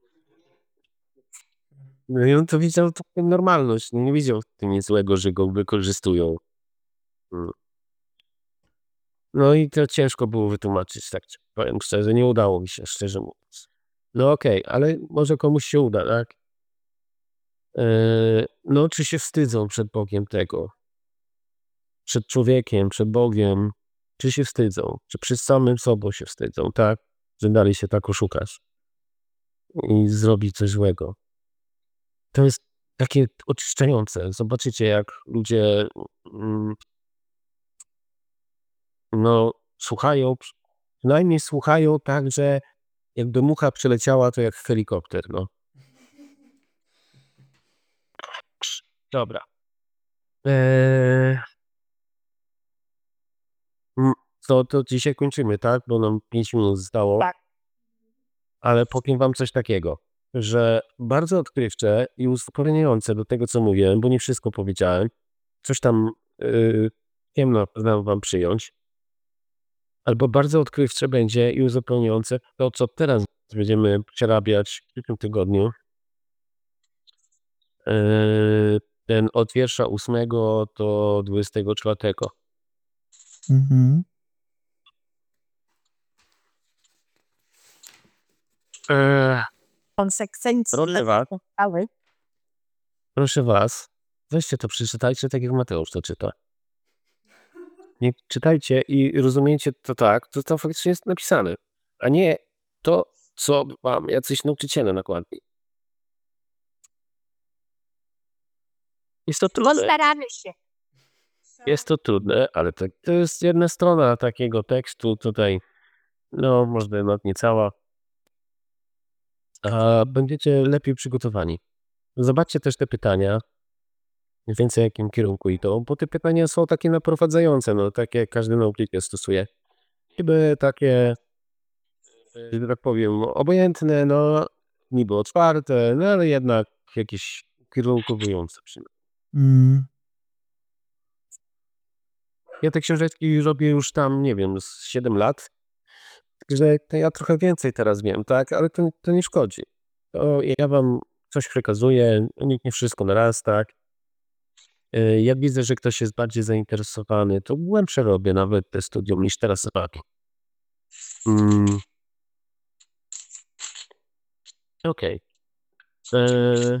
No i on to widział taką normalność, nie widział w tym nic złego, że go wykorzystują. Mm. No i to ciężko było wytłumaczyć, tak ci powiem szczerze, nie udało mi się, szczerze mówiąc. No okej, ale może komuś się uda, tak? Eee, no czy się wstydzą przed Bogiem tego? Przed człowiekiem, przed Bogiem? Czy się wstydzą? Czy przed samym sobą się wstydzą, tak? Że dali się tak oszukać i zrobić coś złego. To jest takie oczyszczające. Zobaczycie, jak ludzie mm, no, słuchają, przynajmniej słuchają tak, że jakby mucha przeleciała, to jak helikopter, no. Dobra. Eee, mm, to, to dzisiaj kończymy, tak? Bo nam pięć minut zostało. Tak. Ale powiem wam coś takiego, że bardzo odkrywcze i uzupełniające do tego, co mówiłem, bo nie wszystko powiedziałem. Coś tam yy, ciemno dam wam przyjąć. Albo bardzo odkrywcze będzie i uzupełniające to, co teraz będziemy przerabiać w przyszłym tygodniu. Yy, ten od wiersza ósmego do dwudziestego czwartego. Mhm. Eee, Konsekwencje. Proszę was, Ale proszę was, weźcie to, przeczytajcie tak jak Mateusz to czyta. Nie czytajcie i rozumiecie to tak, to tam faktycznie jest napisane, a nie to, co wam jacyś nauczyciele nakładli. Jest to trudne, staramy się. jest to trudne, ale to, to jest jedna strona takiego tekstu tutaj, no może nawet nie cała, a będziecie lepiej przygotowani. Zobaczcie też te pytania, mniej więcej w jakim kierunku idą, bo te pytania są takie naprowadzające, no takie każdy nauczyciel stosuje. Niby takie, że tak powiem, obojętne, no niby otwarte, no ale jednak jakieś kierunkowujące przynajmniej. Mm. Ja te książeczki robię już tam, nie wiem, z siedem lat, także to ja trochę więcej teraz wiem, tak, ale to, to nie szkodzi. To ja wam coś przekazuję, nikt nie wszystko na raz, tak. Y, Jak widzę, że ktoś jest bardziej zainteresowany, to głębsze robię nawet te studium niż teraz robię. Mm. Okej. Eee,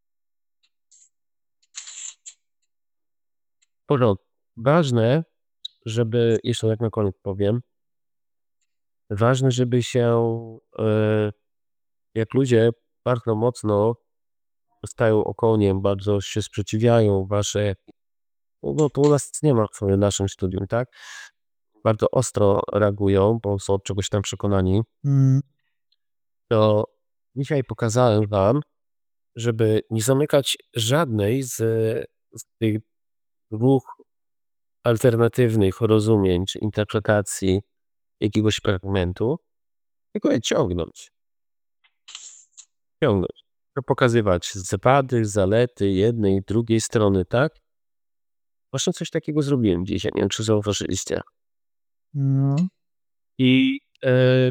W porządku. Ważne, żeby, jeszcze tak na koniec powiem, ważne, żeby się, e, jak ludzie bardzo mocno stają okoniem, bardzo się sprzeciwiają wasze, no to u nas nie ma w sumie w naszym studium, tak? Bardzo ostro reagują, bo są od czegoś tam przekonani. Mm. To dzisiaj pokazałem wam, żeby nie zamykać żadnej z, z tych dwóch alternatywnych rozumień czy interpretacji jakiegoś fragmentu, tylko je ciągnąć. Ciągnąć. To pokazywać wady, zalety jednej i drugiej strony, tak? Właśnie coś takiego zrobiłem dzisiaj, nie wiem, czy zauważyliście. No. I e,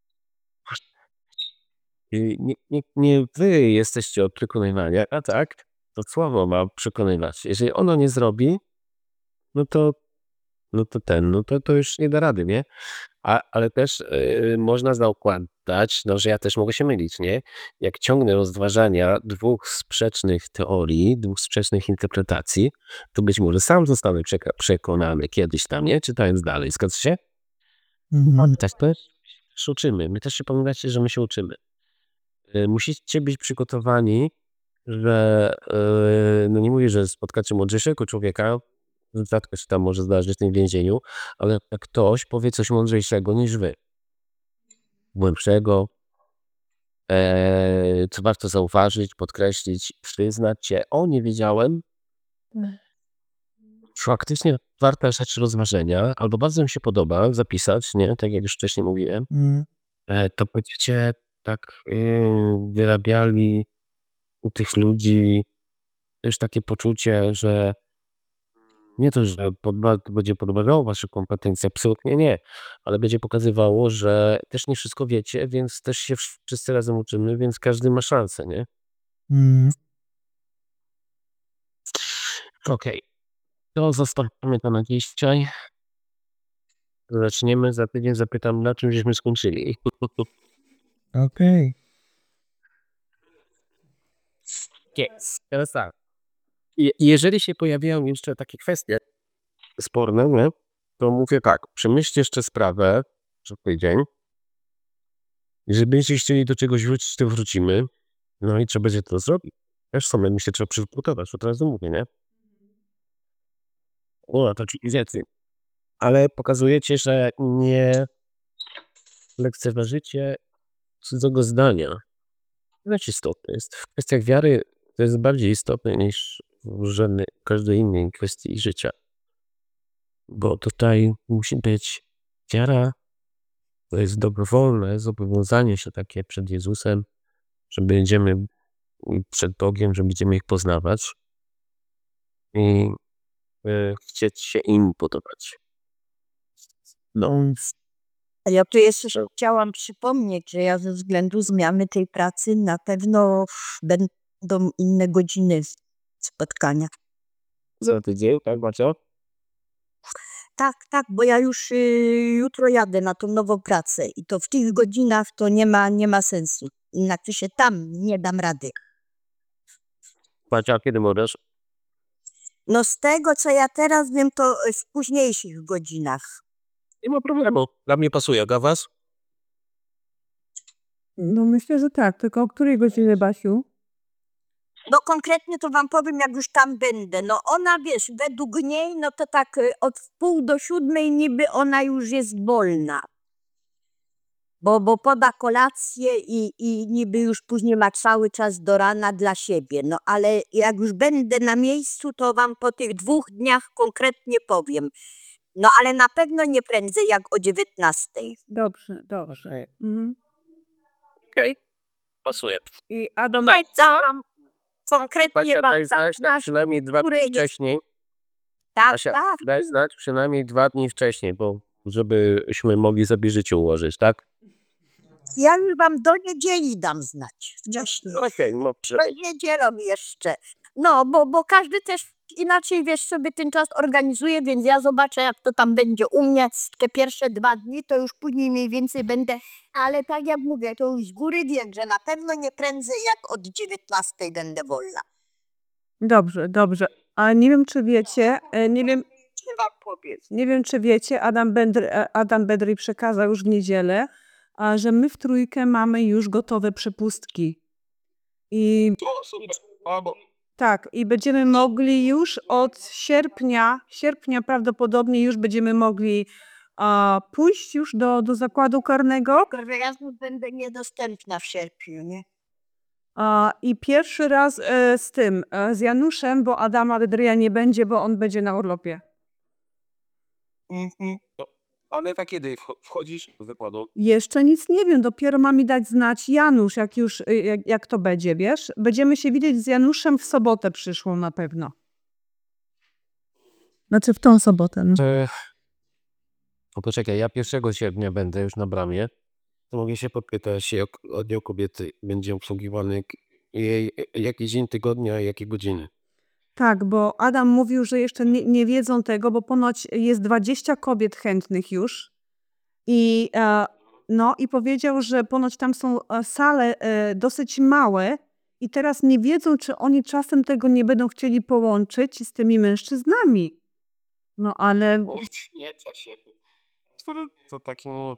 i nie, nie, nie wy jesteście od przekonywania, a tak, to słowo ma przekonywać. Jeżeli ono nie zrobi, no to, no to ten, no to, to już nie da rady, nie? A, ale też y, można zakładać, no, że ja też mogę się mylić, nie? Jak ciągnę rozważania dwóch sprzecznych teorii, dwóch sprzecznych interpretacji, to być może sam zostanę przeka- przekonany kiedyś tam, nie? Czytając dalej, zgadza się? Mhm. Tak też się uczymy. My też się pamiętacie, że my się uczymy. Y, musicie być przygotowani, że y, no nie mówię, że spotkacie mądrzejszego człowieka, rzadko się tam może zdarzyć w tym więzieniu, ale jak ktoś powie coś mądrzejszego niż wy, głębszego, e, co warto zauważyć, podkreślić, przyznać się, o nie wiedziałem, faktycznie warta rzecz rozważenia, albo bardzo mi się podoba zapisać, nie, tak jak już wcześniej mówiłem, Mm. e, to będziecie tak y, wyrabiali u tych ludzi też takie poczucie, że nie to, że podba- będzie podważało wasze kompetencje, absolutnie nie, ale będzie pokazywało, że też nie wszystko wiecie, więc też się wsz- wszyscy razem uczymy, więc każdy ma szansę, nie? Mm. Okej, to zostawimy to na dzisiaj. Zaczniemy, za tydzień zapytam, na czym żeśmy skończyli. Okej. Yes. Teraz tak. Je- Jeżeli się pojawiają jeszcze takie kwestie sporne, nie? To mówię tak, przemyślcie jeszcze sprawę co tydzień. Jeżeli będziecie chcieli do czegoś wrócić, to wrócimy. No i trzeba będzie to zrobić. Też sobie mi się trzeba przygotować, od razu mówię, nie? O, to ci wiedzy. Ale pokazujecie, że nie lekceważycie cudzego zdania. To jest istotne. Jest w kwestiach wiary to jest bardziej istotne niż w żadnej, każdej innej kwestii życia. Bo tutaj musi być wiara, to jest dobrowolne zobowiązanie się takie przed Jezusem, że będziemy przed Bogiem, że będziemy ich poznawać i e, chcieć się im podobać. No, A ja tu jeszcze chciałam przypomnieć, że ja ze względu zmiany tej pracy na pewno będę do innej godziny spotkania. Za tydzień, tak Macio? Tak, tak, bo ja już y, jutro jadę na tą nową pracę i to w tych godzinach to nie ma, nie ma sensu. Inaczej się tam nie dam rady. Macio, a kiedy możesz? No z tego, co ja teraz wiem, to w późniejszych godzinach. Nie ma problemu. Dla mnie pasuje, dla was? No myślę, że tak. Tylko o której godzinie, Basiu? No konkretnie to wam powiem, jak już tam będę. No ona, wiesz, według niej, no to tak y, od wpół do siódmej niby ona już jest wolna. Bo, bo poda kolację i, i niby już później ma cały czas do rana dla siebie. No ale jak już będę na miejscu, to wam po tych dwóch dniach konkretnie powiem. No ale na pewno nie prędzej jak o dziewiętnastej. Dobrze, dobrze. Mhm. Okej. Pasuje. I Adam, Bardzo konkretnie Basia, wam daj znać na zaznaczę, przynajmniej dwa które dni jest- wcześniej. tak, Basia, tak. daj znać przynajmniej dwa dni wcześniej, bo żebyśmy mogli sobie życie ułożyć, tak? Ja już wam do niedzieli dam znać. Wcześniej. Okej, no dobrze. Przed niedzielą jeszcze. No, bo, bo każdy też inaczej, wiesz, sobie ten czas organizuje, więc ja zobaczę, jak to tam będzie u mnie. Te pierwsze dwa dni, to już później mniej więcej będę, ale tak jak mówię, to już z góry wiem, że na pewno nie prędzej jak od dziewiętnastej będę wolna. dobrze, dobrze. A nie wiem, czy wiecie, e, nie wiem, Nie wam powiem. nie wiem, czy wiecie, Adam, Bedry, e, Adam Bedry przekazał już w niedzielę, a że my w trójkę mamy już gotowe przepustki. I tak, i będziemy mogli już od sierpnia, sierpnia prawdopodobnie już będziemy mogli a, pójść już do, do zakładu karnego. Tylko, że ja znów będę niedostępna w sierpniu, nie? A, I pierwszy raz e, z tym, e, z Januszem, bo Adama Bedryja nie będzie, bo on będzie na urlopie. Mhm. Ale tak kiedy wchodzisz do zakładu? Jeszcze nic nie wiem, dopiero ma mi dać znać Janusz, jak już, y, jak, jak to będzie, wiesz? Będziemy się widzieć z Januszem w sobotę przyszłą na pewno. Znaczy w tą sobotę. No. Czy... No poczekaj, ja pierwszego sierpnia będę już na bramie. To mogę się popytać, jak oddział kobiety będzie obsługiwany, k- jej, jaki dzień tygodnia, jakie godziny. Tak, bo Adam mówił, że jeszcze nie, nie wiedzą tego, bo ponoć jest dwadzieścia kobiet chętnych już. I, e, no, i powiedział, że ponoć tam są e, sale e, dosyć małe i teraz nie wiedzą, czy oni czasem tego nie będą chcieli połączyć z tymi mężczyznami. No ale Nie, to się... To taki... no,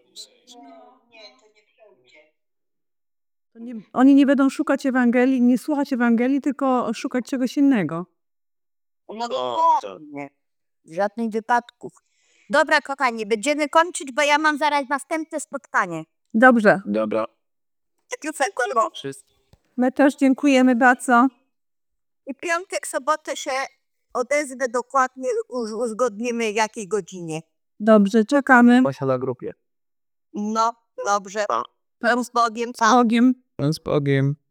to nie, oni nie będą szukać Ewangelii, nie słuchać Ewangelii, tylko szukać czegoś innego. No to- dokładnie. W żadnym wypadku. Dobra, kochani, będziemy kończyć, bo ja mam zaraz następne spotkanie. Dobrze, Dobra. Wszystko. my też dziękujemy bardzo. I piątek, sobotę się odezwę dokładnie, uz- uzgodnimy jakiej godzinie. Dobrze, czekamy. Basia na grupie. No, dobrze. Pa. Z Bogiem. Z Bogiem. Z Bogiem.